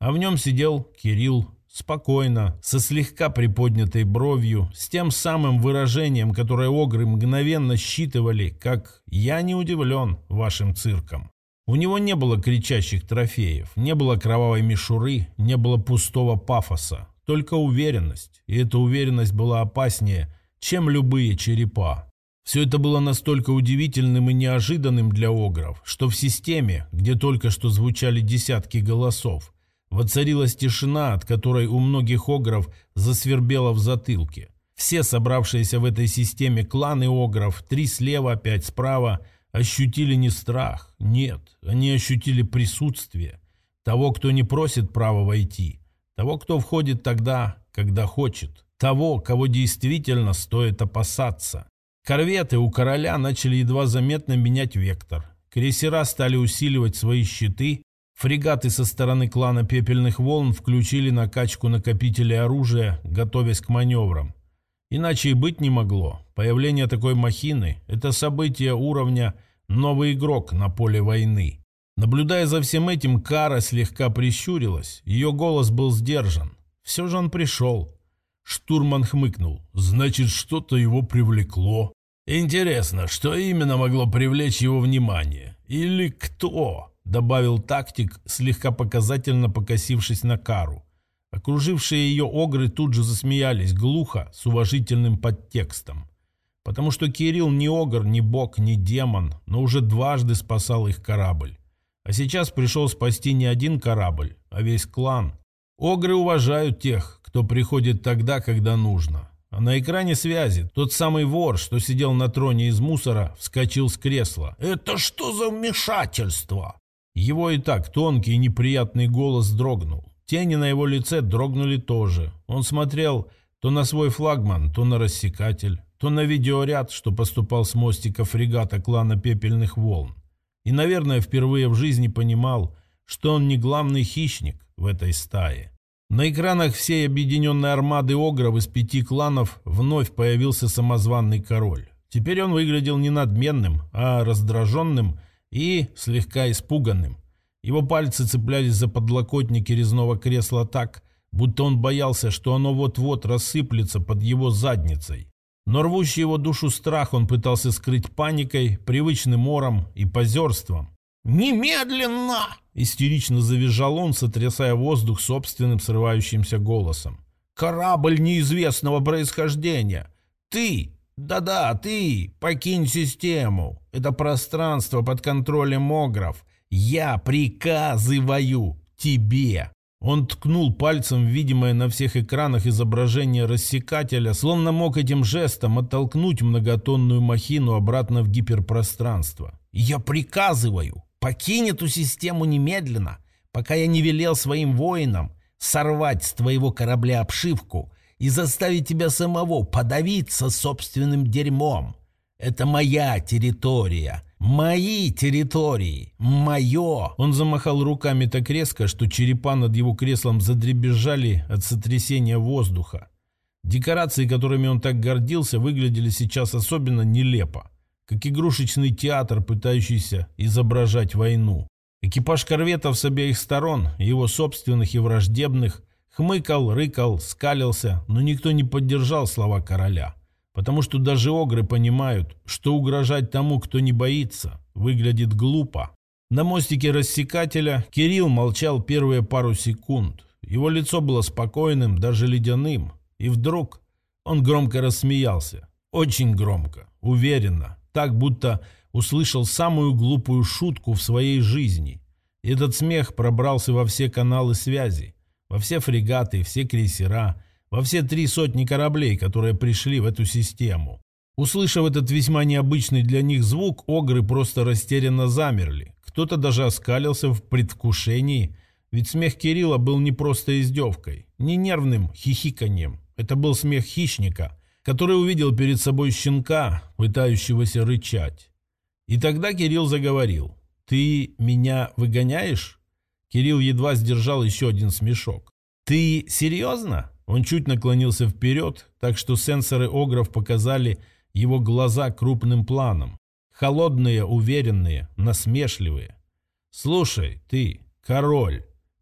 [SPEAKER 1] а в нем сидел Кирилл, спокойно, со слегка приподнятой бровью, с тем самым выражением, которое огры мгновенно считывали, как «я не удивлен вашим цирком». У него не было кричащих трофеев, не было кровавой мишуры, не было пустого пафоса, только уверенность, и эта уверенность была опаснее, чем любые черепа. Все это было настолько удивительным и неожиданным для огров, что в системе, где только что звучали десятки голосов, воцарилась тишина, от которой у многих огров засвербело в затылке. Все собравшиеся в этой системе кланы огров, три слева, пять справа, ощутили не страх, нет, они ощутили присутствие того, кто не просит права войти, того, кто входит тогда, когда хочет, того, кого действительно стоит опасаться. Корветы у короля начали едва заметно менять вектор, крейсера стали усиливать свои щиты, фрегаты со стороны клана Пепельных Волн включили накачку накопителей оружия, готовясь к маневрам. Иначе и быть не могло. Появление такой махины – это событие уровня «новый игрок на поле войны». Наблюдая за всем этим, Кара слегка прищурилась. Ее голос был сдержан. Все же он пришел. Штурман хмыкнул. «Значит, что-то его привлекло». «Интересно, что именно могло привлечь его внимание? Или кто?» – добавил тактик, слегка показательно покосившись на Кару. Окружившие ее огры тут же засмеялись глухо, с уважительным подтекстом. Потому что Кирилл ни огр, ни бог, ни демон, но уже дважды спасал их корабль. А сейчас пришел спасти не один корабль, а весь клан. Огры уважают тех, кто приходит тогда, когда нужно. А на экране связи тот самый вор, что сидел на троне из мусора, вскочил с кресла. «Это что за вмешательство?» Его и так тонкий и неприятный голос дрогнул. Тени на его лице дрогнули тоже. Он смотрел то на свой флагман, то на рассекатель, то на видеоряд, что поступал с мостика фрегата клана Пепельных Волн. И, наверное, впервые в жизни понимал, что он не главный хищник в этой стае. На экранах всей объединенной армады огров из пяти кланов вновь появился самозванный король. Теперь он выглядел не надменным, а раздраженным и слегка испуганным. Его пальцы цеплялись за подлокотники резного кресла так, будто он боялся, что оно вот-вот рассыплется под его задницей. Но рвущий его душу страх он пытался скрыть паникой, привычным ором и позерством. «Немедленно!» – истерично завизжал он, сотрясая воздух собственным срывающимся голосом. «Корабль неизвестного происхождения! Ты, да-да, ты, покинь систему! Это пространство под контролем огров! Я приказываю тебе!» Он ткнул пальцем в видимое на всех экранах изображение рассекателя, словно мог этим жестом оттолкнуть многотонную махину обратно в гиперпространство. «Я приказываю! Покинь эту систему немедленно, пока я не велел своим воинам сорвать с твоего корабля обшивку и заставить тебя самого подавиться собственным дерьмом. Это моя территория, мои территории, мое!» Он замахал руками так резко, что черепа над его креслом задребезжали от сотрясения воздуха. Декорации, которыми он так гордился, выглядели сейчас особенно нелепо, как игрушечный театр, пытающийся изображать войну. Экипаж корветов с обеих сторон, его собственных и враждебных, хмыкал, рыкал, скалился, но никто не поддержал слова короля. Потому что даже огры понимают, что угрожать тому, кто не боится, выглядит глупо. На мостике рассекателя Кирилл молчал первые пару секунд. Его лицо было спокойным, даже ледяным. И вдруг он громко рассмеялся. Очень громко, уверенно. Так, будто услышал самую глупую шутку в своей жизни. И этот смех пробрался во все каналы связи, во все фрегаты, все крейсера, во все три сотни кораблей, которые пришли в эту систему. Услышав этот весьма необычный для них звук, огры просто растерянно замерли. Кто-то даже оскалился в предвкушении, ведь смех Кирилла был не просто издевкой, не нервным хихиканьем. Это был смех хищника, который увидел перед собой щенка, пытающегося рычать. И тогда Кирилл заговорил. «Ты меня выгоняешь?» Кирилл едва сдержал еще один смешок. «Ты серьезно?» Он чуть наклонился вперед, так что сенсоры огров показали его глаза крупным планом. Холодные, уверенные, насмешливые. «Слушай, ты, король,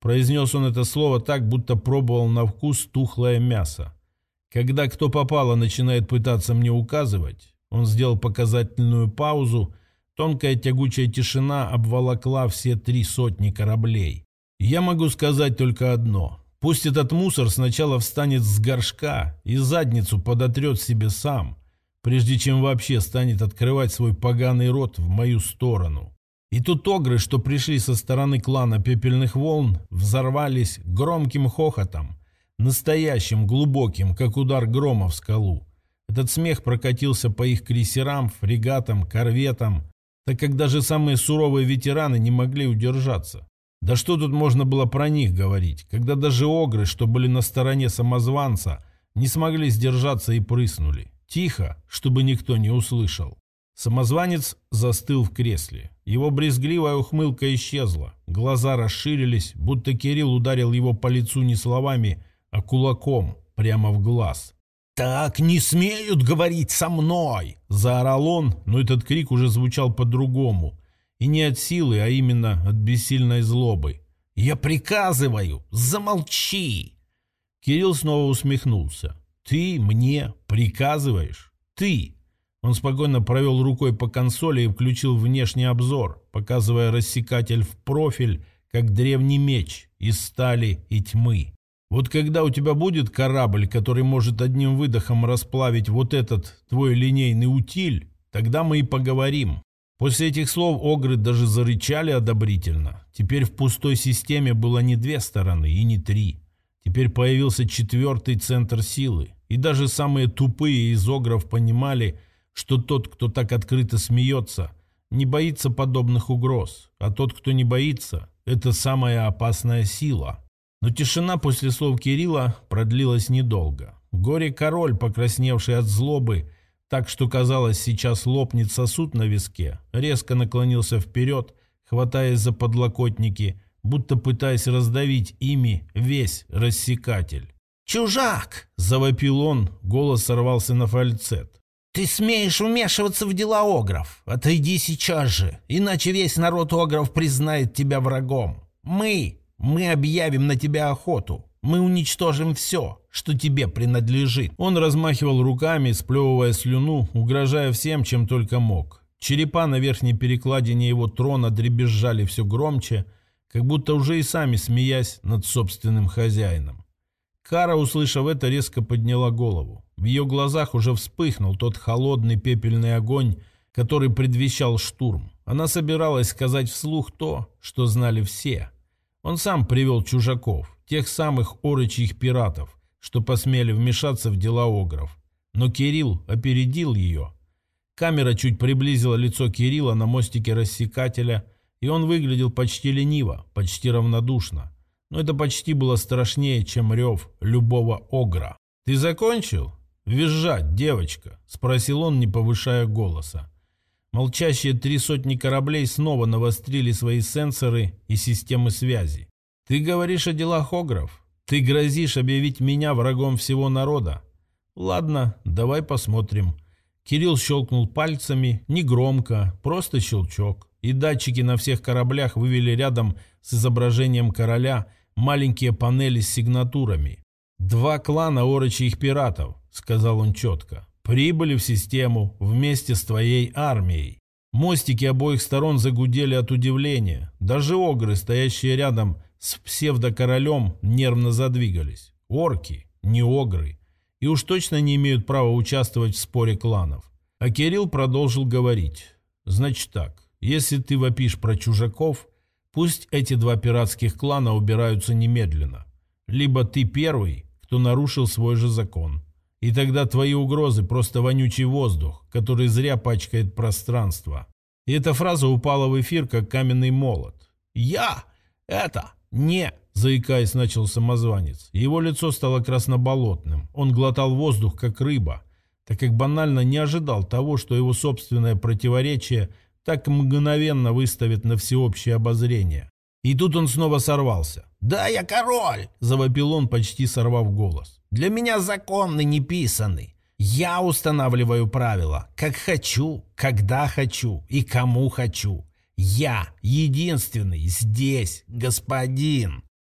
[SPEAKER 1] Произнес он это слово так, будто пробовал на вкус тухлое мясо. Когда кто попало начинает пытаться мне указывать, он сделал показательную паузу, тонкая тягучая тишина обволокла все три сотни кораблей. Я могу сказать только одно. Пусть этот мусор сначала встанет с горшка и задницу подотрет себе сам, прежде чем вообще станет открывать свой поганый рот в мою сторону. И тут огры, что пришли со стороны клана Пепельных Волн, взорвались громким хохотом, настоящим, глубоким, как удар грома в скалу. Этот смех прокатился по их крейсерам, фрегатам, корветам, так как даже самые суровые ветераны не могли удержаться. Да что тут можно было про них говорить, когда даже огры, что были на стороне самозванца, не смогли сдержаться и прыснули. Тихо, чтобы никто не услышал. Самозванец застыл в кресле. Его брезгливая ухмылка исчезла. Глаза расширились, будто Кирилл ударил его по лицу не словами, а кулаком прямо в глаз. «Так не смеют говорить со мной!» – заорал он, но этот крик уже звучал по-другому. И не от силы, а именно от бессильной злобы. «Я приказываю! Замолчи!» Кирилл снова усмехнулся. «Ты мне приказываешь? Ты!» Он спокойно провел рукой по консоли и включил внешний обзор, показывая рассекатель в профиль, как древний меч из стали и тьмы. «Вот когда у тебя будет корабль, который может одним выдохом расплавить вот этот твой линейный утиль, тогда мы и поговорим». После этих слов огры даже зарычали одобрительно. Теперь в пустой системе было не две стороны и не три. Теперь появился четвертый центр силы. И даже самые тупые из огров понимали, что тот, кто так открыто смеется, не боится подобных угроз. А тот, кто не боится, это самая опасная сила. Но тишина после слов Кирилла продлилась недолго. Горе-король, покрасневший от злобы, так что, казалось, сейчас лопнет сосуд на виске, резко наклонился вперед, хватаясь за подлокотники, будто пытаясь раздавить ими весь рассекатель. «Чужак!» – завопил он, голос сорвался на фальцет. «Ты смеешь вмешиваться в дела огров? Отойди сейчас же, иначе весь народ огров признает тебя врагом. Мы, мы объявим на тебя охоту. Мы уничтожим все, что тебе принадлежит». Он размахивал руками, сплевывая слюну, угрожая всем, чем только мог. Черепа на верхней перекладине его трона дребезжали все громче, как будто уже и сами смеясь над собственным хозяином. Кара, услышав это, резко подняла голову. В ее глазах уже вспыхнул тот холодный пепельный огонь, который предвещал штурм. Она собиралась сказать вслух то, что знали все. Он сам привел чужаков, тех самых орочьих пиратов, что посмели вмешаться в дела огров. Но Кирилл опередил ее. Камера чуть приблизила лицо Кирилла на мостике рассекателя, и он выглядел почти лениво, почти равнодушно. Но это почти было страшнее, чем рев любого огра. «Ты закончил? Визжать, девочка?» – спросил он, не повышая голоса. Молчащие три сотни кораблей снова навострили свои сенсоры и системы связи. «Ты говоришь о делах огров? Ты грозишь объявить меня врагом всего народа? Ладно, давай посмотрим». Кирилл щелкнул пальцами, негромко, просто щелчок. И датчики на всех кораблях вывели рядом с изображением короля маленькие панели с сигнатурами. «Два клана орочьих пиратов», — сказал он четко, — «прибыли в систему вместе с твоей армией». Мостики обоих сторон загудели от удивления. Даже огры, стоящие рядом с псевдокоролем, нервно задвигались. Орки, не огры. И уж точно не имеют права участвовать в споре кланов. А Кирилл продолжил говорить. «Значит так, если ты вопишь про чужаков, пусть эти два пиратских клана убираются немедленно. Либо ты первый, кто нарушил свой же закон. И тогда твои угрозы просто вонючий воздух, который зря пачкает пространство». И эта фраза упала в эфир, как каменный молот. «Я? Это? Не!» — заикаясь, начал самозванец. Его лицо стало красноболотным. Он глотал воздух, как рыба, так как банально не ожидал того, что его собственное противоречие так мгновенно выставит на всеобщее обозрение. И тут он снова сорвался. «Да, я король!» — завопил он, почти сорвав голос. «Для меня законы не писаны. Я устанавливаю правила, как хочу, когда хочу и кому хочу. Я единственный здесь господин».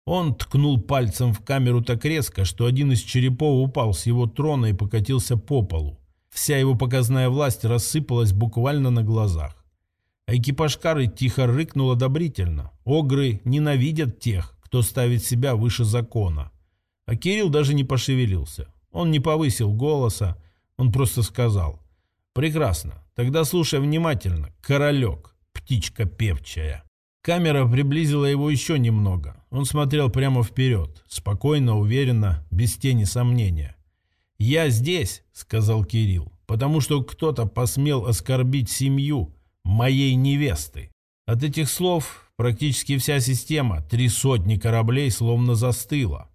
[SPEAKER 1] Он ткнул пальцем в камеру так резко, что один из черепов упал с его трона и покатился по полу. Вся его показная власть рассыпалась буквально на глазах. А экипаж кары тихо рыкнул одобрительно. Огры ненавидят тех, кто ставит себя выше закона. А Кирилл даже не пошевелился. Он не повысил голоса, он просто сказал: «Прекрасно, тогда слушай внимательно, королек, птичка певчая». Камера приблизила его еще немного. Он смотрел прямо вперед, спокойно, уверенно, без тени сомнения. «Я здесь», — сказал Кирилл, — «потому что кто-то посмел оскорбить семью моей невесты». От этих слов практически вся система, три сотни кораблей, словно застыла.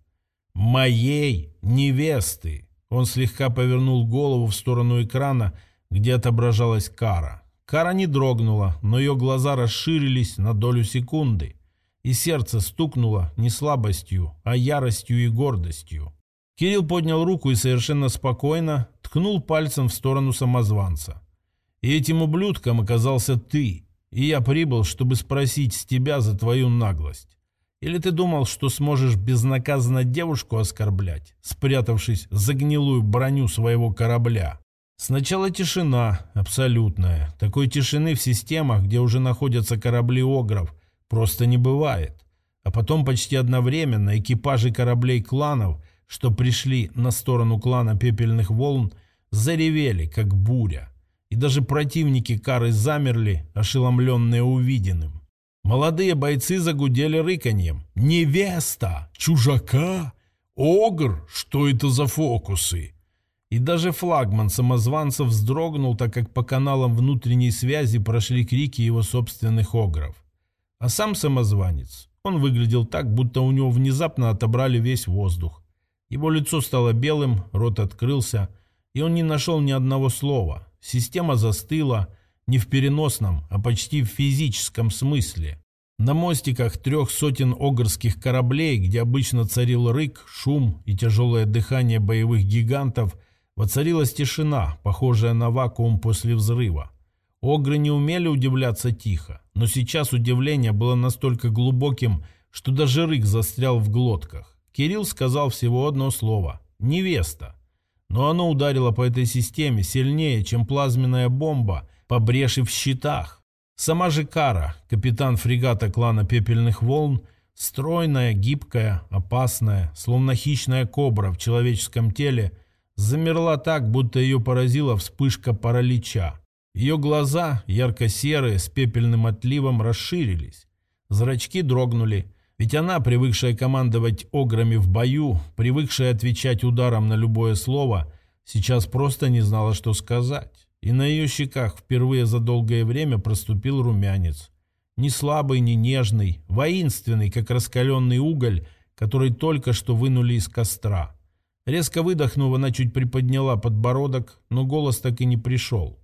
[SPEAKER 1] «Моей невесты!» Он слегка повернул голову в сторону экрана, где отображалась Кара. Кара не дрогнула, но ее глаза расширились на долю секунды, и сердце стукнуло не слабостью, а яростью и гордостью. Кирилл поднял руку и совершенно спокойно ткнул пальцем в сторону самозванца. «И этим ублюдком оказался ты, и я прибыл, чтобы спросить с тебя за твою наглость. Или ты думал, что сможешь безнаказанно девушку оскорблять, спрятавшись за гнилую броню своего корабля?» Сначала тишина, абсолютная. Такой тишины в системах, где уже находятся корабли огров, просто не бывает. А потом почти одновременно экипажи кораблей кланов, что пришли на сторону клана Пепельных Волн, заревели, как буря. И даже противники Кары замерли, ошеломленные увиденным. Молодые бойцы загудели рыканьем. «Невеста! Чужака! Огр! Что это за фокусы?» И даже флагман самозванцев вздрогнул, так как по каналам внутренней связи прошли крики его собственных огров. А сам самозванец, он выглядел так, будто у него внезапно отобрали весь воздух. Его лицо стало белым, рот открылся, и он не нашел ни одного слова. Система застыла не в переносном, а почти в физическом смысле. На мостиках трех сотен огрских кораблей, где обычно царил рык, шум и тяжелое дыхание боевых гигантов, воцарилась тишина, похожая на вакуум после взрыва. Огры не умели удивляться тихо, но сейчас удивление было настолько глубоким, что даже рык застрял в глотках. Кирилл сказал всего одно слово – «невеста». Но оно ударило по этой системе сильнее, чем плазменная бомба по бреши в щитах. Сама же Кара, капитан фрегата клана Пепельных Волн, стройная, гибкая, опасная, словно хищная кобра в человеческом теле, замерла так, будто ее поразила вспышка паралича. Ее глаза, ярко-серые, с пепельным отливом, расширились. Зрачки дрогнули, ведь она, привыкшая командовать ограми в бою, привыкшая отвечать ударом на любое слово, сейчас просто не знала, что сказать. И на ее щеках впервые за долгое время проступил румянец. Не слабый, не нежный, воинственный, как раскаленный уголь, который только что вынули из костра. Резко выдохнув, она чуть приподняла подбородок, но голос так и не пришел.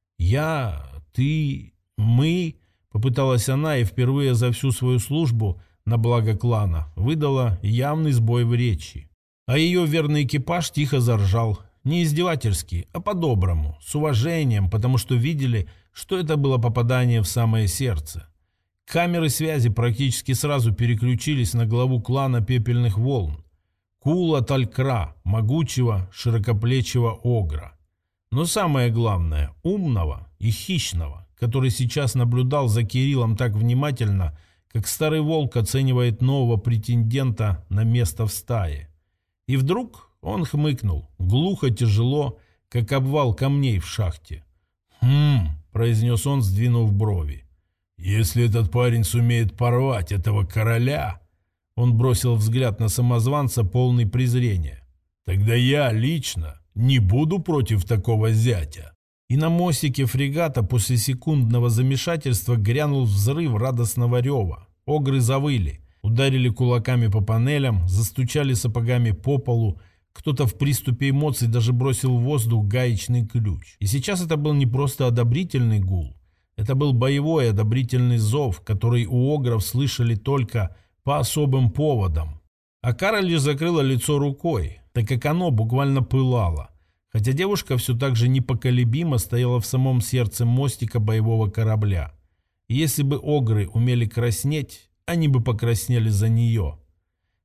[SPEAKER 1] «Я, ты, мы», — попыталась она, и впервые за всю свою службу на благо клана выдала явный сбой в речи. А ее верный экипаж тихо заржал, не издевательски, а по-доброму, с уважением, потому что видели, что это было попадание в самое сердце. Камеры связи практически сразу переключились на главу клана Пепельных Волн, Кула Талькра, могучего, широкоплечего огра. Но самое главное, умного и хищного, который сейчас наблюдал за Кириллом так внимательно, как старый волк оценивает нового претендента на место в стае. И вдруг он хмыкнул, глухо, тяжело, как обвал камней в шахте. «Хм», — произнес он, сдвинув брови, — «если этот парень сумеет порвать этого короля...» Он бросил взгляд на самозванца, полный презрения. «Тогда я лично не буду против такого зятя». И на мостике фрегата после секундного замешательства грянул взрыв радостного рева. Огры завыли, ударили кулаками по панелям, застучали сапогами по полу. Кто-то в приступе эмоций даже бросил в воздух гаечный ключ. И сейчас это был не просто одобрительный гул. Это был боевой одобрительный зов, который у огров слышали только по особым поводам. А Кара лишь закрыла лицо рукой, так как оно буквально пылало. Хотя девушка все так же непоколебимо стояла в самом сердце мостика боевого корабля. И если бы огры умели краснеть, они бы покраснели за нее.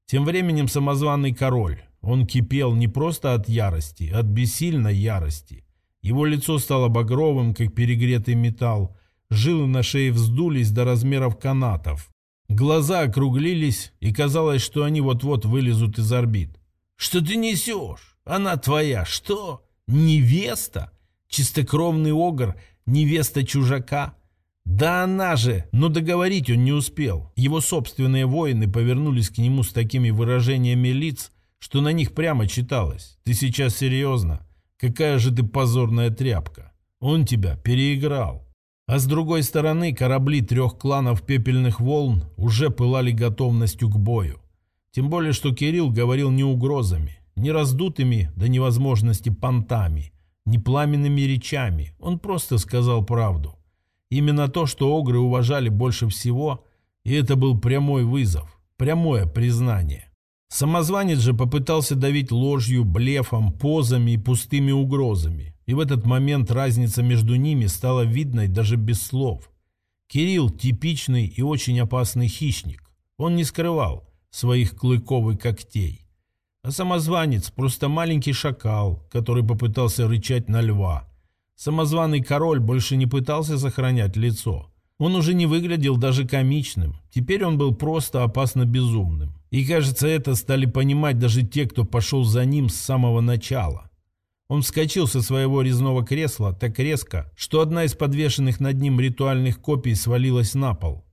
[SPEAKER 1] Тем временем самозваный король. Он кипел не просто от ярости, а от бессильной ярости. Его лицо стало багровым, как перегретый металл. Жилы на шее вздулись до размеров канатов. Глаза округлились, и казалось, что они вот-вот вылезут из орбит. «Что ты несешь? Она твоя. Что? Невеста? Чистокровный огр? Невеста чужака?» «Да она же!» Но договорить он не успел. Его собственные воины повернулись к нему с такими выражениями лиц, что на них прямо читалось: «Ты сейчас серьезно? Какая же ты позорная тряпка! Он тебя переиграл!» А с другой стороны корабли трех кланов пепельных волн уже пылали готовностью к бою. Тем более, что Кирилл говорил не угрозами, не раздутыми до невозможности понтами, не пламенными речами. Он просто сказал правду. Именно то, что огры уважали больше всего, и это был прямой вызов, прямое признание. Самозванец же попытался давить ложью, блефом, позами и пустыми угрозами. И в этот момент разница между ними стала видной даже без слов. Кирилл – типичный и очень опасный хищник. Он не скрывал своих клыков и когтей. А самозванец – просто маленький шакал, который попытался рычать на льва. Самозваный король больше не пытался сохранять лицо. Он уже не выглядел даже комичным. Теперь он был просто опасно безумным. И, кажется, это стали понимать даже те, кто пошел за ним с самого начала. Он вскочил со своего резного кресла так резко, что одна из подвешенных над ним ритуальных копий свалилась на пол.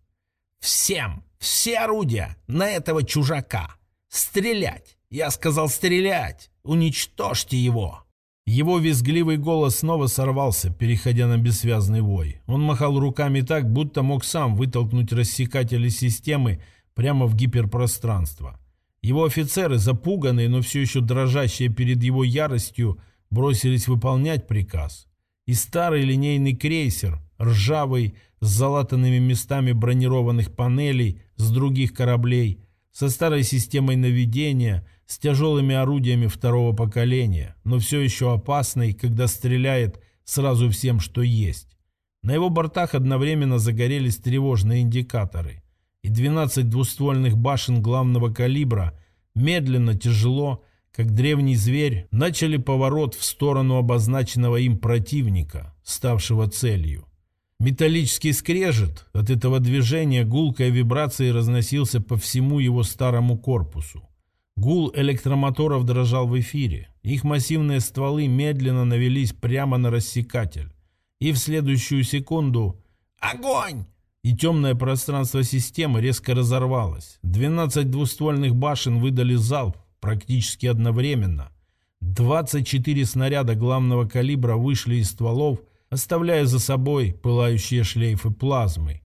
[SPEAKER 1] «Всем! Все орудия! На этого чужака! Стрелять! Я сказал стрелять! Уничтожьте его!» Его визгливый голос снова сорвался, переходя на бессвязный вой. Он махал руками так, будто мог сам вытолкнуть рассекатели системы прямо в гиперпространство. Его офицеры, запуганные, но все еще дрожащие перед его яростью, бросились выполнять приказ. И старый линейный крейсер, ржавый, с залатанными местами бронированных панелей с других кораблей, со старой системой наведения, с тяжелыми орудиями второго поколения, но все еще опасный, когда стреляет сразу всем, что есть. На его бортах одновременно загорелись тревожные индикаторы, и двенадцать двуствольных башен главного калибра медленно, тяжело, как древний зверь, начали поворот в сторону обозначенного им противника, ставшего целью. Металлический скрежет от этого движения гулкой вибрацией разносился по всему его старому корпусу. Гул электромоторов дрожал в эфире. Их массивные стволы медленно навелись прямо на рассекатель. И в следующую секунду «Огонь!» И темное пространство системы резко разорвалось. двенадцать двуствольных башен выдали залп практически одновременно. двадцать четыре снаряда главного калибра вышли из стволов, оставляя за собой пылающие шлейфы плазмы.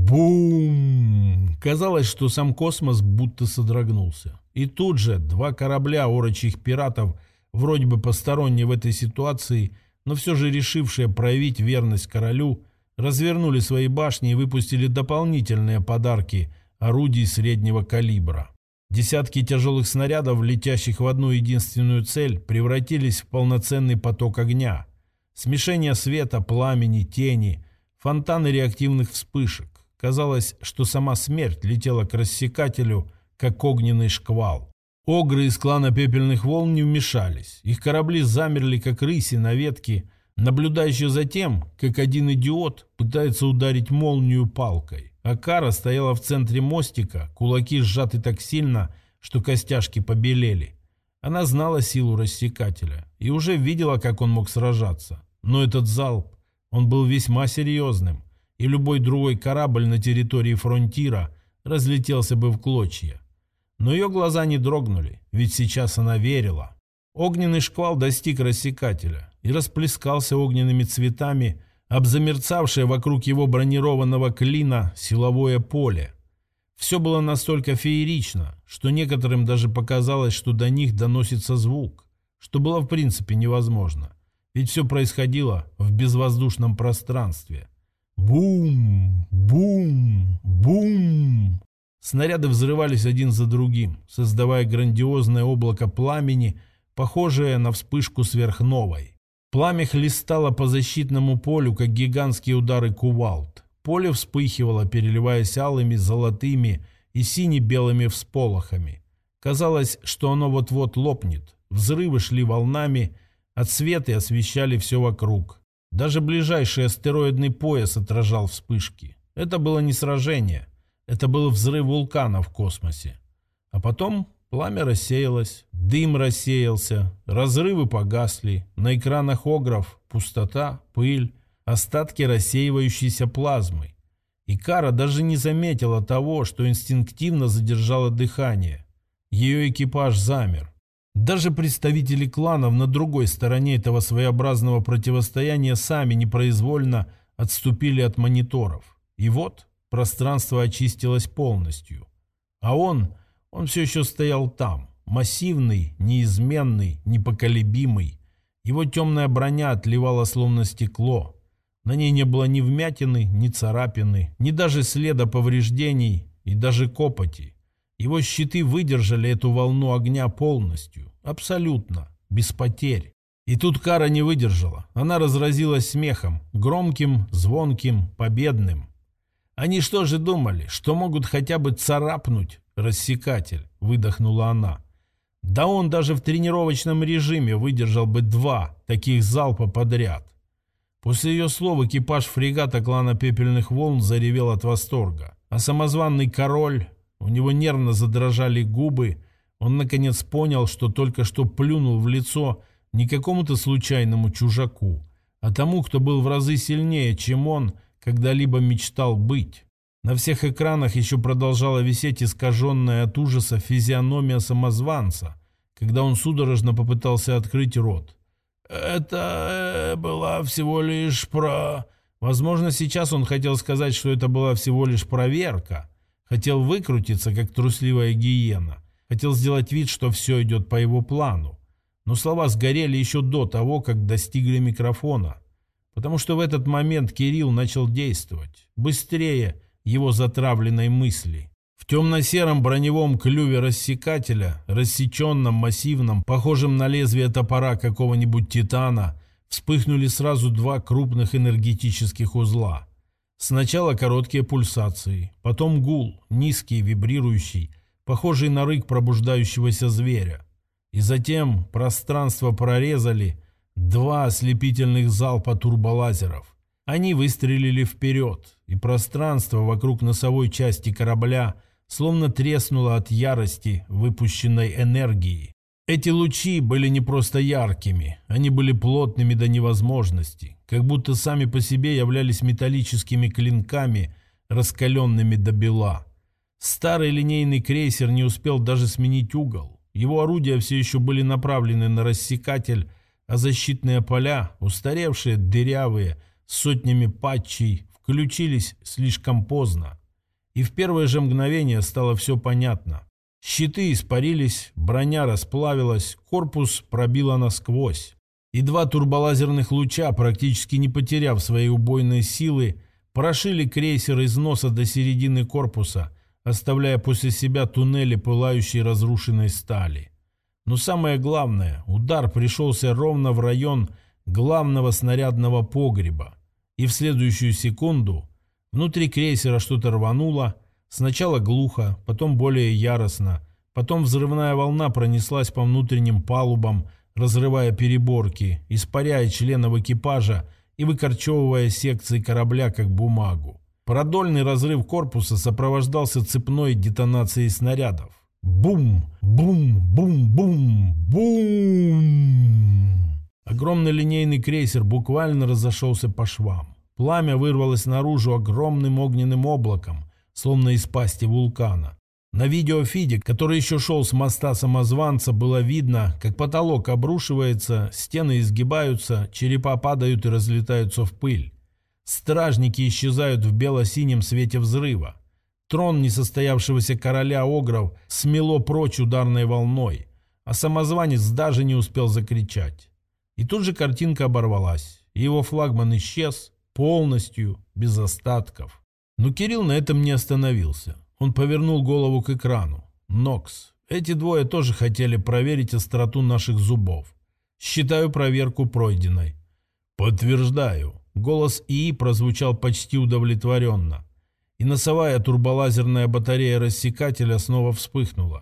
[SPEAKER 1] Бум! Казалось, что сам космос будто содрогнулся. И тут же два корабля орочих пиратов, вроде бы посторонние в этой ситуации, но все же решившие проявить верность королю, развернули свои башни и выпустили дополнительные подарки орудий среднего калибра. Десятки тяжелых снарядов, летящих в одну единственную цель, превратились в полноценный поток огня. Смешение света, пламени, тени, фонтаны реактивных вспышек. Казалось, что сама смерть летела к рассекателю, как огненный шквал. Огры из клана пепельных волн не вмешались. Их корабли замерли, как рыси на ветке, наблюдающие за тем, как один идиот пытается ударить молнию палкой. А Кара стояла в центре мостика, кулаки сжаты так сильно, что костяшки побелели. Она знала силу рассекателя и уже видела, как он мог сражаться. Но этот залп, он был весьма серьезным, и любой другой корабль на территории фронтира разлетелся бы в клочья. Но ее глаза не дрогнули, ведь сейчас она верила. Огненный шквал достиг рассекателя и расплескался огненными цветами об замерцавшее вокруг его бронированного клина силовое поле. Все было настолько феерично, что некоторым даже показалось, что до них доносится звук, что было в принципе невозможно, ведь все происходило в безвоздушном пространстве. Бум! Бум! Бум! Снаряды взрывались один за другим, создавая грандиозное облако пламени, похожее на вспышку сверхновой. Пламя хлестало по защитному полю, как гигантские удары кувалд. Поле вспыхивало, переливаясь алыми, золотыми и сине-белыми всполохами. Казалось, что оно вот-вот лопнет. Взрывы шли волнами, отсветы освещали все вокруг. Даже ближайший астероидный пояс отражал вспышки. Это было не сражение, это был взрыв вулкана в космосе. А потом пламя рассеялось, дым рассеялся, разрывы погасли, на экранах огров пустота, пыль, остатки рассеивающейся плазмы. И Кара даже не заметила того, что инстинктивно задержала дыхание. Ее экипаж замер. Даже представители кланов на другой стороне этого своеобразного противостояния сами непроизвольно отступили от мониторов. И вот пространство очистилось полностью. А он, он все еще стоял там, массивный, неизменный, непоколебимый. Его темная броня отливала словно стекло. На ней не было ни вмятины, ни царапины, ни даже следа повреждений и даже копоти. Его щиты выдержали эту волну огня полностью, абсолютно, без потерь. И тут Кара не выдержала. Она разразилась смехом, громким, звонким, победным. «Они что же думали, что могут хотя бы царапнуть, рассекатель?» – выдохнула она. «Да он даже в тренировочном режиме выдержал бы два таких залпа подряд». После ее слов экипаж фрегата клана Пепельных Волн заревел от восторга. А самозванный король, у него нервно задрожали губы, он наконец понял, что только что плюнул в лицо не какому-то случайному чужаку, а тому, кто был в разы сильнее, чем он когда-либо мечтал быть. На всех экранах еще продолжала висеть искаженная от ужаса физиономия самозванца, когда он судорожно попытался открыть рот. «Это была всего лишь про...» Возможно, сейчас он хотел сказать, что это была всего лишь проверка. Хотел выкрутиться, как трусливая гиена. Хотел сделать вид, что все идет по его плану. Но слова сгорели еще до того, как достигли микрофона. Потому что в этот момент Кирилл начал действовать. Быстрее его затравленной мысли. В темно-сером броневом клюве рассекателя, рассеченном, массивном, похожем на лезвие топора какого-нибудь титана, вспыхнули сразу два крупных энергетических узла. Сначала короткие пульсации, потом гул, низкий, вибрирующий, похожий на рык пробуждающегося зверя. И затем пространство прорезали два ослепительных залпа турболазеров. Они выстрелили вперед, и пространство вокруг носовой части корабля словно треснуло от ярости выпущенной энергии. Эти лучи были не просто яркими, они были плотными до невозможности, как будто сами по себе являлись металлическими клинками, раскаленными до бела. Старый линейный крейсер не успел даже сменить угол. Его орудия все еще были направлены на рассекатель, а защитные поля, устаревшие, дырявые, с сотнями патчей, включились слишком поздно. И в первое же мгновение стало все понятно. Щиты испарились, броня расплавилась, корпус пробило насквозь. И два турболазерных луча, практически не потеряв своей убойной силы, прошили крейсер из носа до середины корпуса, оставляя после себя туннели пылающей разрушенной стали. Но самое главное, удар пришелся ровно в район главного снарядного погреба. И в следующую секунду внутри крейсера что-то рвануло, сначала глухо, потом более яростно, потом взрывная волна пронеслась по внутренним палубам, разрывая переборки, испаряя членов экипажа и выкорчевывая секции корабля как бумагу. Продольный разрыв корпуса сопровождался цепной детонацией снарядов. Бум! Бум! Бум! Бум! Бум! Огромный линейный крейсер буквально разошелся по швам. Пламя вырвалось наружу огромным огненным облаком, словно из пасти вулкана. На видеофиде, который еще шел с моста самозванца, было видно, как потолок обрушивается, стены изгибаются, черепа падают и разлетаются в пыль. Стражники исчезают в бело-синем свете взрыва. Трон несостоявшегося короля Огров смело прочь ударной волной, а самозванец даже не успел закричать. И тут же картинка оборвалась, и его флагман исчез полностью, без остатков. Но Кирилл на этом не остановился. Он повернул голову к экрану. «Нокс, эти двое тоже хотели проверить остроту наших зубов. Считаю проверку пройденной». «Подтверждаю». Голос ИИ прозвучал почти удовлетворенно. И носовая турболазерная батарея рассекателя снова вспыхнула. И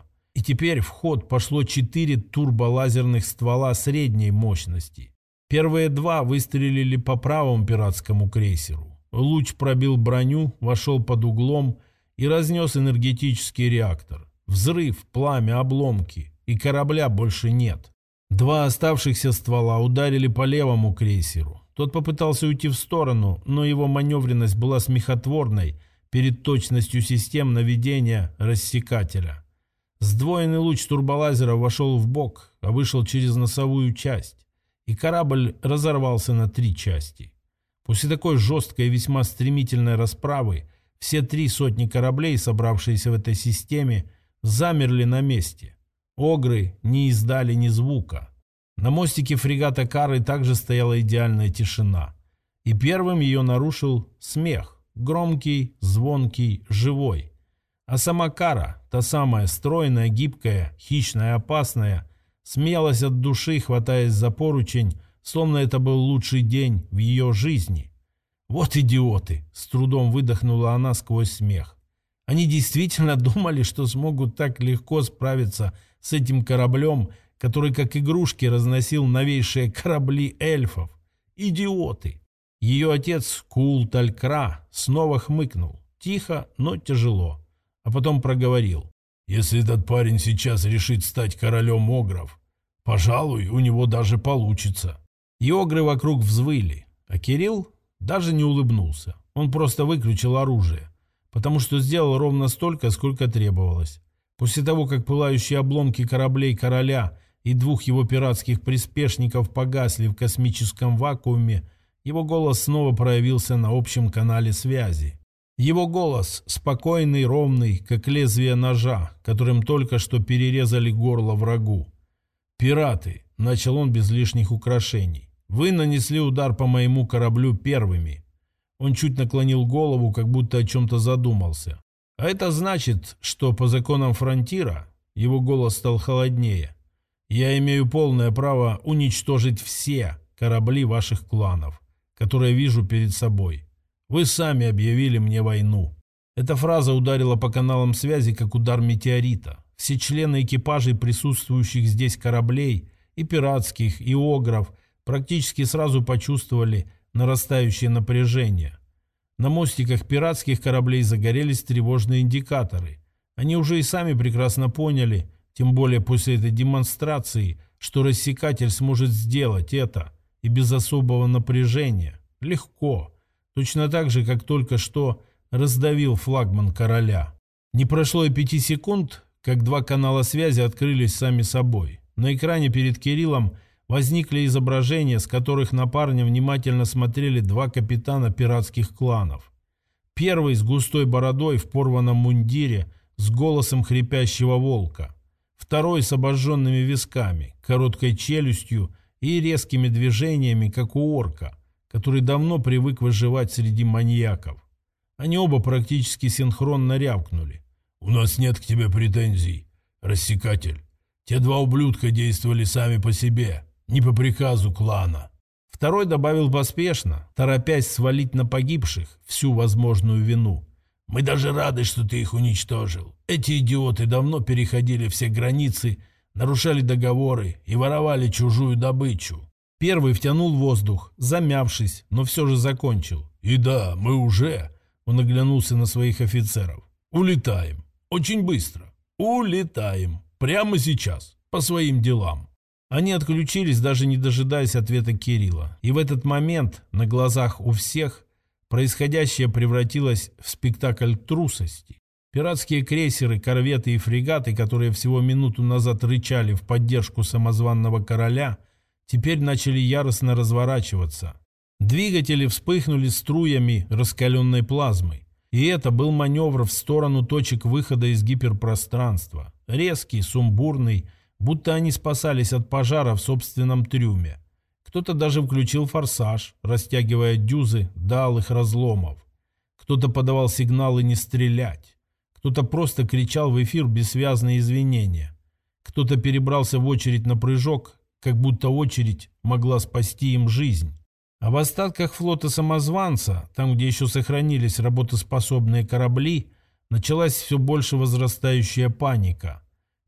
[SPEAKER 1] теперь в ход пошло четыре турболазерных ствола средней мощности. Первые два выстрелили по правому пиратскому крейсеру. Луч пробил броню, вошел под углом и разнес энергетический реактор. Взрыв, пламя, обломки. И корабля больше нет. Два оставшихся ствола ударили по левому крейсеру. Тот попытался уйти в сторону, но его маневренность была смехотворной перед точностью систем наведения рассекателя. Сдвоенный луч турболазера вошел в бок, а вышел через носовую часть, и корабль разорвался на три части. После такой жесткой и весьма стремительной расправы все три сотни кораблей, собравшиеся в этой системе, замерли на месте. Огры не издали ни звука. На мостике фрегата Кары также стояла идеальная тишина. И первым ее нарушил смех. Громкий, звонкий, живой. А сама Кара, та самая стройная, гибкая, хищная, опасная, смеялась от души, хватаясь за поручень, словно это был лучший день в ее жизни. «Вот идиоты!» — с трудом выдохнула она сквозь смех. Они действительно думали, что смогут так легко справиться с этим кораблем, который как игрушки разносил новейшие корабли эльфов. Идиоты! Ее отец Кул-Талькра снова хмыкнул. Тихо, но тяжело. А потом проговорил. «Если этот парень сейчас решит стать королем огров, пожалуй, у него даже получится». И огры вокруг взвыли. А Кирилл даже не улыбнулся. Он просто выключил оружие, потому что сделал ровно столько, сколько требовалось. После того, как пылающие обломки кораблей короля и двух его пиратских приспешников погасли в космическом вакууме, его голос снова проявился на общем канале связи. Его голос, спокойный, ровный, как лезвие ножа, которым только что перерезали горло врагу. «Пираты», — начал он без лишних украшений, — «вы нанесли удар по моему кораблю первыми». Он чуть наклонил голову, как будто о чем-то задумался. «А это значит, что по законам Фронтира», — его голос стал холоднее, — «я имею полное право уничтожить все корабли ваших кланов, которые вижу перед собой. Вы сами объявили мне войну». Эта фраза ударила по каналам связи, как удар метеорита. Все члены экипажей присутствующих здесь кораблей, и пиратских, и огров, практически сразу почувствовали нарастающее напряжение. На мостиках пиратских кораблей загорелись тревожные индикаторы. Они уже и сами прекрасно поняли, тем более после этой демонстрации, что рассекатель сможет сделать это и без особого напряжения. Легко. Точно так же, как только что раздавил флагман короля. Не прошло и пяти секунд, как два канала связи открылись сами собой. На экране перед Кириллом возникли изображения, с которых на парня внимательно смотрели два капитана пиратских кланов. Первый с густой бородой в порванном мундире, с голосом хрипящего волка. Второй с обожженными висками, короткой челюстью и резкими движениями, как у орка, который давно привык выживать среди маньяков. Они оба практически синхронно рявкнули. «У нас нет к тебе претензий, рассекатель. Те два ублюдка действовали сами по себе, не по приказу клана». Второй добавил поспешно, торопясь свалить на погибших всю возможную вину. «Мы даже рады, что ты их уничтожил. Эти идиоты давно переходили все границы, нарушали договоры и воровали чужую добычу». Первый втянул воздух, замявшись, но все же закончил. «И да, мы уже...» Он оглянулся на своих офицеров. «Улетаем. Очень быстро. Улетаем. Прямо сейчас. По своим делам». Они отключились, даже не дожидаясь ответа Кирилла. И в этот момент на глазах у всех происходящее превратилось в спектакль трусости. Пиратские крейсеры, корветы и фрегаты, которые всего минуту назад рычали в поддержку самозванного короля, теперь начали яростно разворачиваться. Двигатели вспыхнули струями раскаленной плазмы. И это был маневр в сторону точек выхода из гиперпространства. Резкий, сумбурный, будто они спасались от пожара в собственном трюме. Кто-то даже включил форсаж, растягивая дюзы до алых разломов. Кто-то подавал сигналы не стрелять. Кто-то просто кричал в эфир бессвязные извинения. Кто-то перебрался в очередь на прыжок, как будто очередь могла спасти им жизнь. А в остатках флота самозванца, там, где еще сохранились работоспособные корабли, началась все больше возрастающая паника.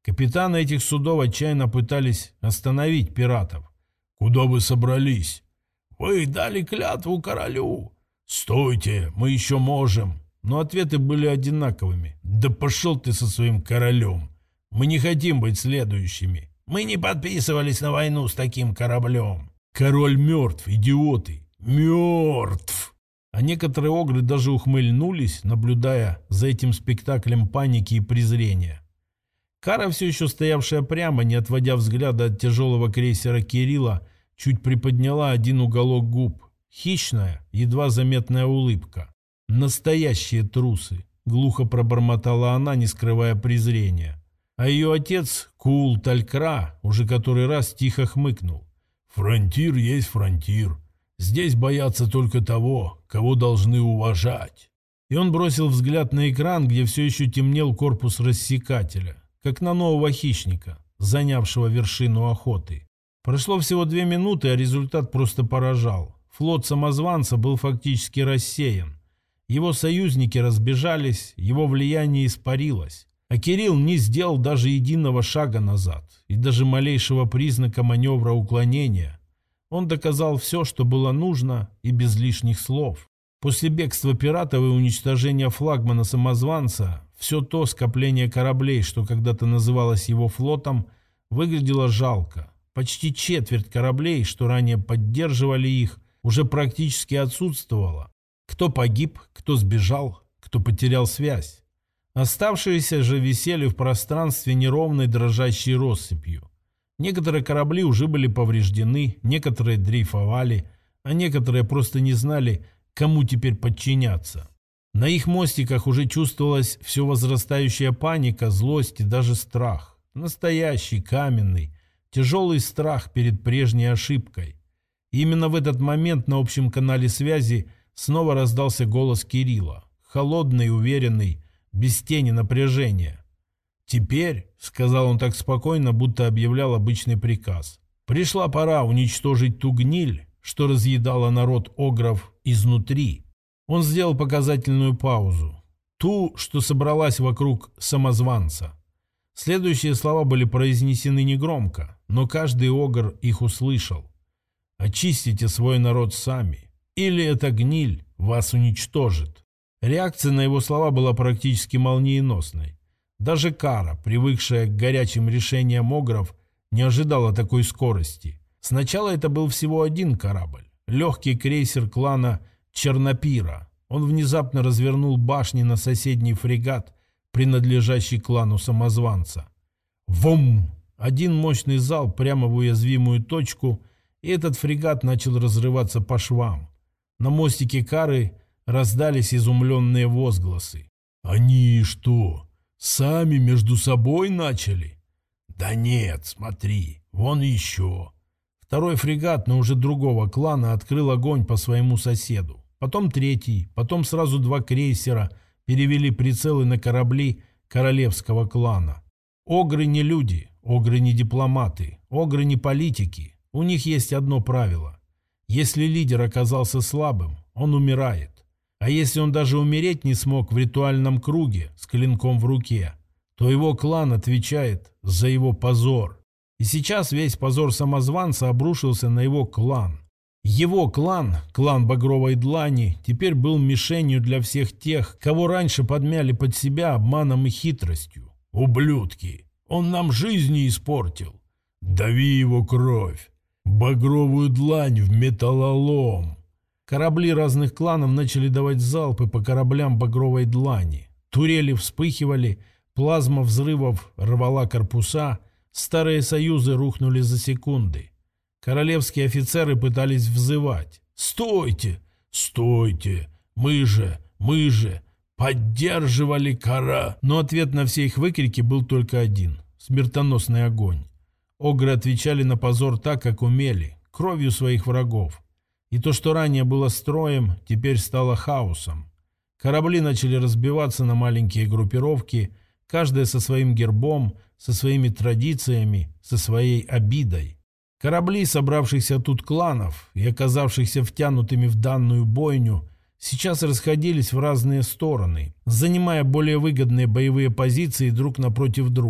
[SPEAKER 1] Капитаны этих судов отчаянно пытались остановить пиратов. «Куда вы собрались?» «Вы дали клятву королю». «Стойте, мы еще можем». Но ответы были одинаковыми. «Да пошел ты со своим королем. Мы не хотим быть следующими. Мы не подписывались на войну с таким кораблем». «Король мертв, идиоты. Мертв». А некоторые огры даже ухмыльнулись, наблюдая за этим спектаклем паники и презрения. Кара, все еще стоявшая прямо, не отводя взгляда от тяжелого крейсера Кирилла, чуть приподняла один уголок губ. Хищная, едва заметная улыбка. «Настоящие трусы», — глухо пробормотала она, не скрывая презрения. А ее отец, Кул Талькра, уже который раз тихо хмыкнул. «Фронтир есть фронтир. Здесь боятся только того, кого должны уважать». И он бросил взгляд на экран, где все еще темнел корпус рассекателя, как на нового хищника, занявшего вершину охоты. Прошло всего две минуты, а результат просто поражал. Флот самозванца был фактически рассеян. Его союзники разбежались, его влияние испарилось. А Кирилл не сделал даже единого шага назад и даже малейшего признака маневра уклонения. Он доказал все, что было нужно, и без лишних слов. После бегства пиратов и уничтожения флагмана самозванца, все то скопление кораблей, что когда-то называлось его флотом, выглядело жалко. Почти четверть кораблей, что ранее поддерживали их, уже практически отсутствовало. Кто погиб, кто сбежал, кто потерял связь. Оставшиеся же висели в пространстве неровной дрожащей россыпью. Некоторые корабли уже были повреждены, некоторые дрейфовали, а некоторые просто не знали, кому теперь подчиняться. На их мостиках уже чувствовалась все возрастающая паника, злость и даже страх. Настоящий, каменный, тяжелый страх перед прежней ошибкой. И именно в этот момент на общем канале связи снова раздался голос Кирилла, холодный, уверенный, без тени напряжения. «Теперь», — сказал он так спокойно, будто объявлял обычный приказ, «пришла пора уничтожить ту гниль, что разъедала народ огров изнутри». Он сделал показательную паузу. Ту, что собралась вокруг самозванца. Следующие слова были произнесены негромко, но каждый огр их услышал. «Очистите свой народ сами, или эта гниль вас уничтожит». Реакция на его слова была практически молниеносной. Даже Кара, привыкшая к горячим решениям огров, не ожидала такой скорости. Сначала это был всего один корабль, легкий крейсер клана Чернопира. Он внезапно развернул башни на соседний фрегат, принадлежащий клану самозванца. Вум! Один мощный залп прямо в уязвимую точку, и этот фрегат начал разрываться по швам. На мостике Кары раздались изумленные возгласы. «Они что, сами между собой начали?» «Да нет, смотри, вон еще». Второй фрегат, но уже другого клана, открыл огонь по своему соседу. Потом третий, потом сразу два крейсера перевели прицелы на корабли королевского клана. Огры не люди, огры не дипломаты, огры не политики. У них есть одно правило. Если лидер оказался слабым, он умирает. А если он даже умереть не смог в ритуальном круге с клинком в руке, то его клан отвечает за его позор. И сейчас весь позор самозванца обрушился на его клан. Его клан, клан Багровой Длани, теперь был мишенью для всех тех, кого раньше подмяли под себя обманом и хитростью. «Ублюдки! Он нам жизни испортил! Дави его кровь! Багровую длань в металлолом!» Корабли разных кланов начали давать залпы по кораблям Багровой Длани. Турели вспыхивали, плазма взрывов рвала корпуса, старые союзы рухнули за секунды. Королевские офицеры пытались взывать. «Стойте! Стойте! Мы же, мы же поддерживали кора!» Но ответ на все их выкрики был только один – смертоносный огонь. Огры отвечали на позор так, как умели, кровью своих врагов. И то, что ранее было строем, теперь стало хаосом. Корабли начали разбиваться на маленькие группировки, каждая со своим гербом, со своими традициями, со своей обидой. Корабли собравшихся тут кланов и оказавшихся втянутыми в данную бойню сейчас расходились в разные стороны, занимая более выгодные боевые позиции друг напротив друга.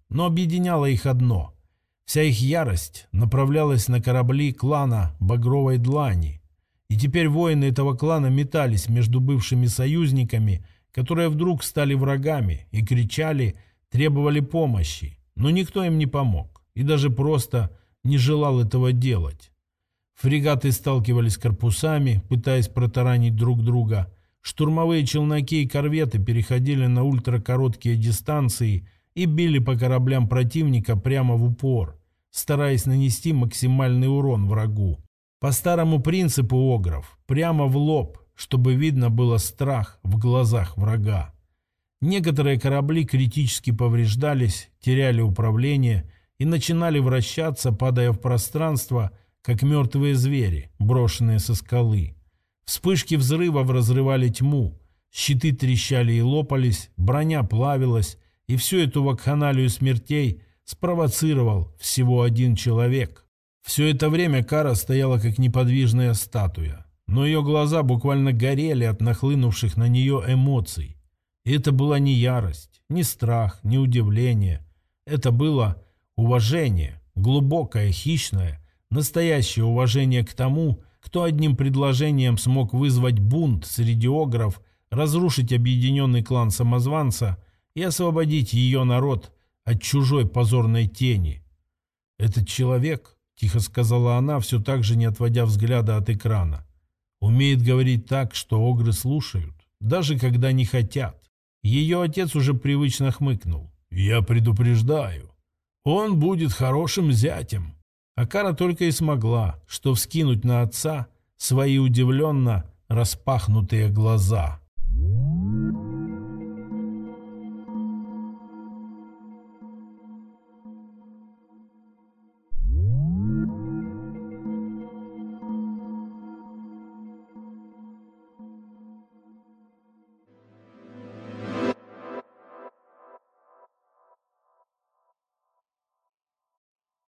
[SPEAKER 1] но объединяло их одно. Вся их ярость направлялась на корабли клана Багровой Длани. И теперь воины этого клана метались между бывшими союзниками, которые вдруг стали врагами, и кричали, требовали помощи. Но никто им не помог и даже просто не желал этого делать. Фрегаты сталкивались с корпусами, пытаясь протаранить друг друга. Штурмовые челноки и корветы переходили на ультракороткие дистанции и били по кораблям противника прямо в упор, стараясь нанести максимальный урон врагу. По старому принципу огров, прямо в лоб, чтобы видно было страх в глазах врага. Некоторые корабли критически повреждались, теряли управление и начинали вращаться, падая в пространство, как мертвые звери, брошенные со скалы. Вспышки взрывов разрывали тьму, щиты трещали и лопались, броня плавилась, и всю эту вакханалию смертей спровоцировал всего один человек. Все это время Кара стояла как неподвижная статуя, но ее глаза буквально горели от нахлынувших на нее эмоций. И это была не ярость, не страх, не удивление. Это было уважение, глубокое, хищное, настоящее уважение к тому, кто одним предложением смог вызвать бунт среди огров, разрушить объединенный клан Самозванца и освободить ее народ от чужой позорной тени. «Этот человек», — тихо сказала она, все так же не отводя взгляда от экрана, «умеет говорить так, что огры слушают, даже когда не хотят». Ее отец уже привычно хмыкнул. «Я предупреждаю, он будет хорошим зятем». А Кара только и смогла, что вскинуть на отца свои удивленно распахнутые глаза.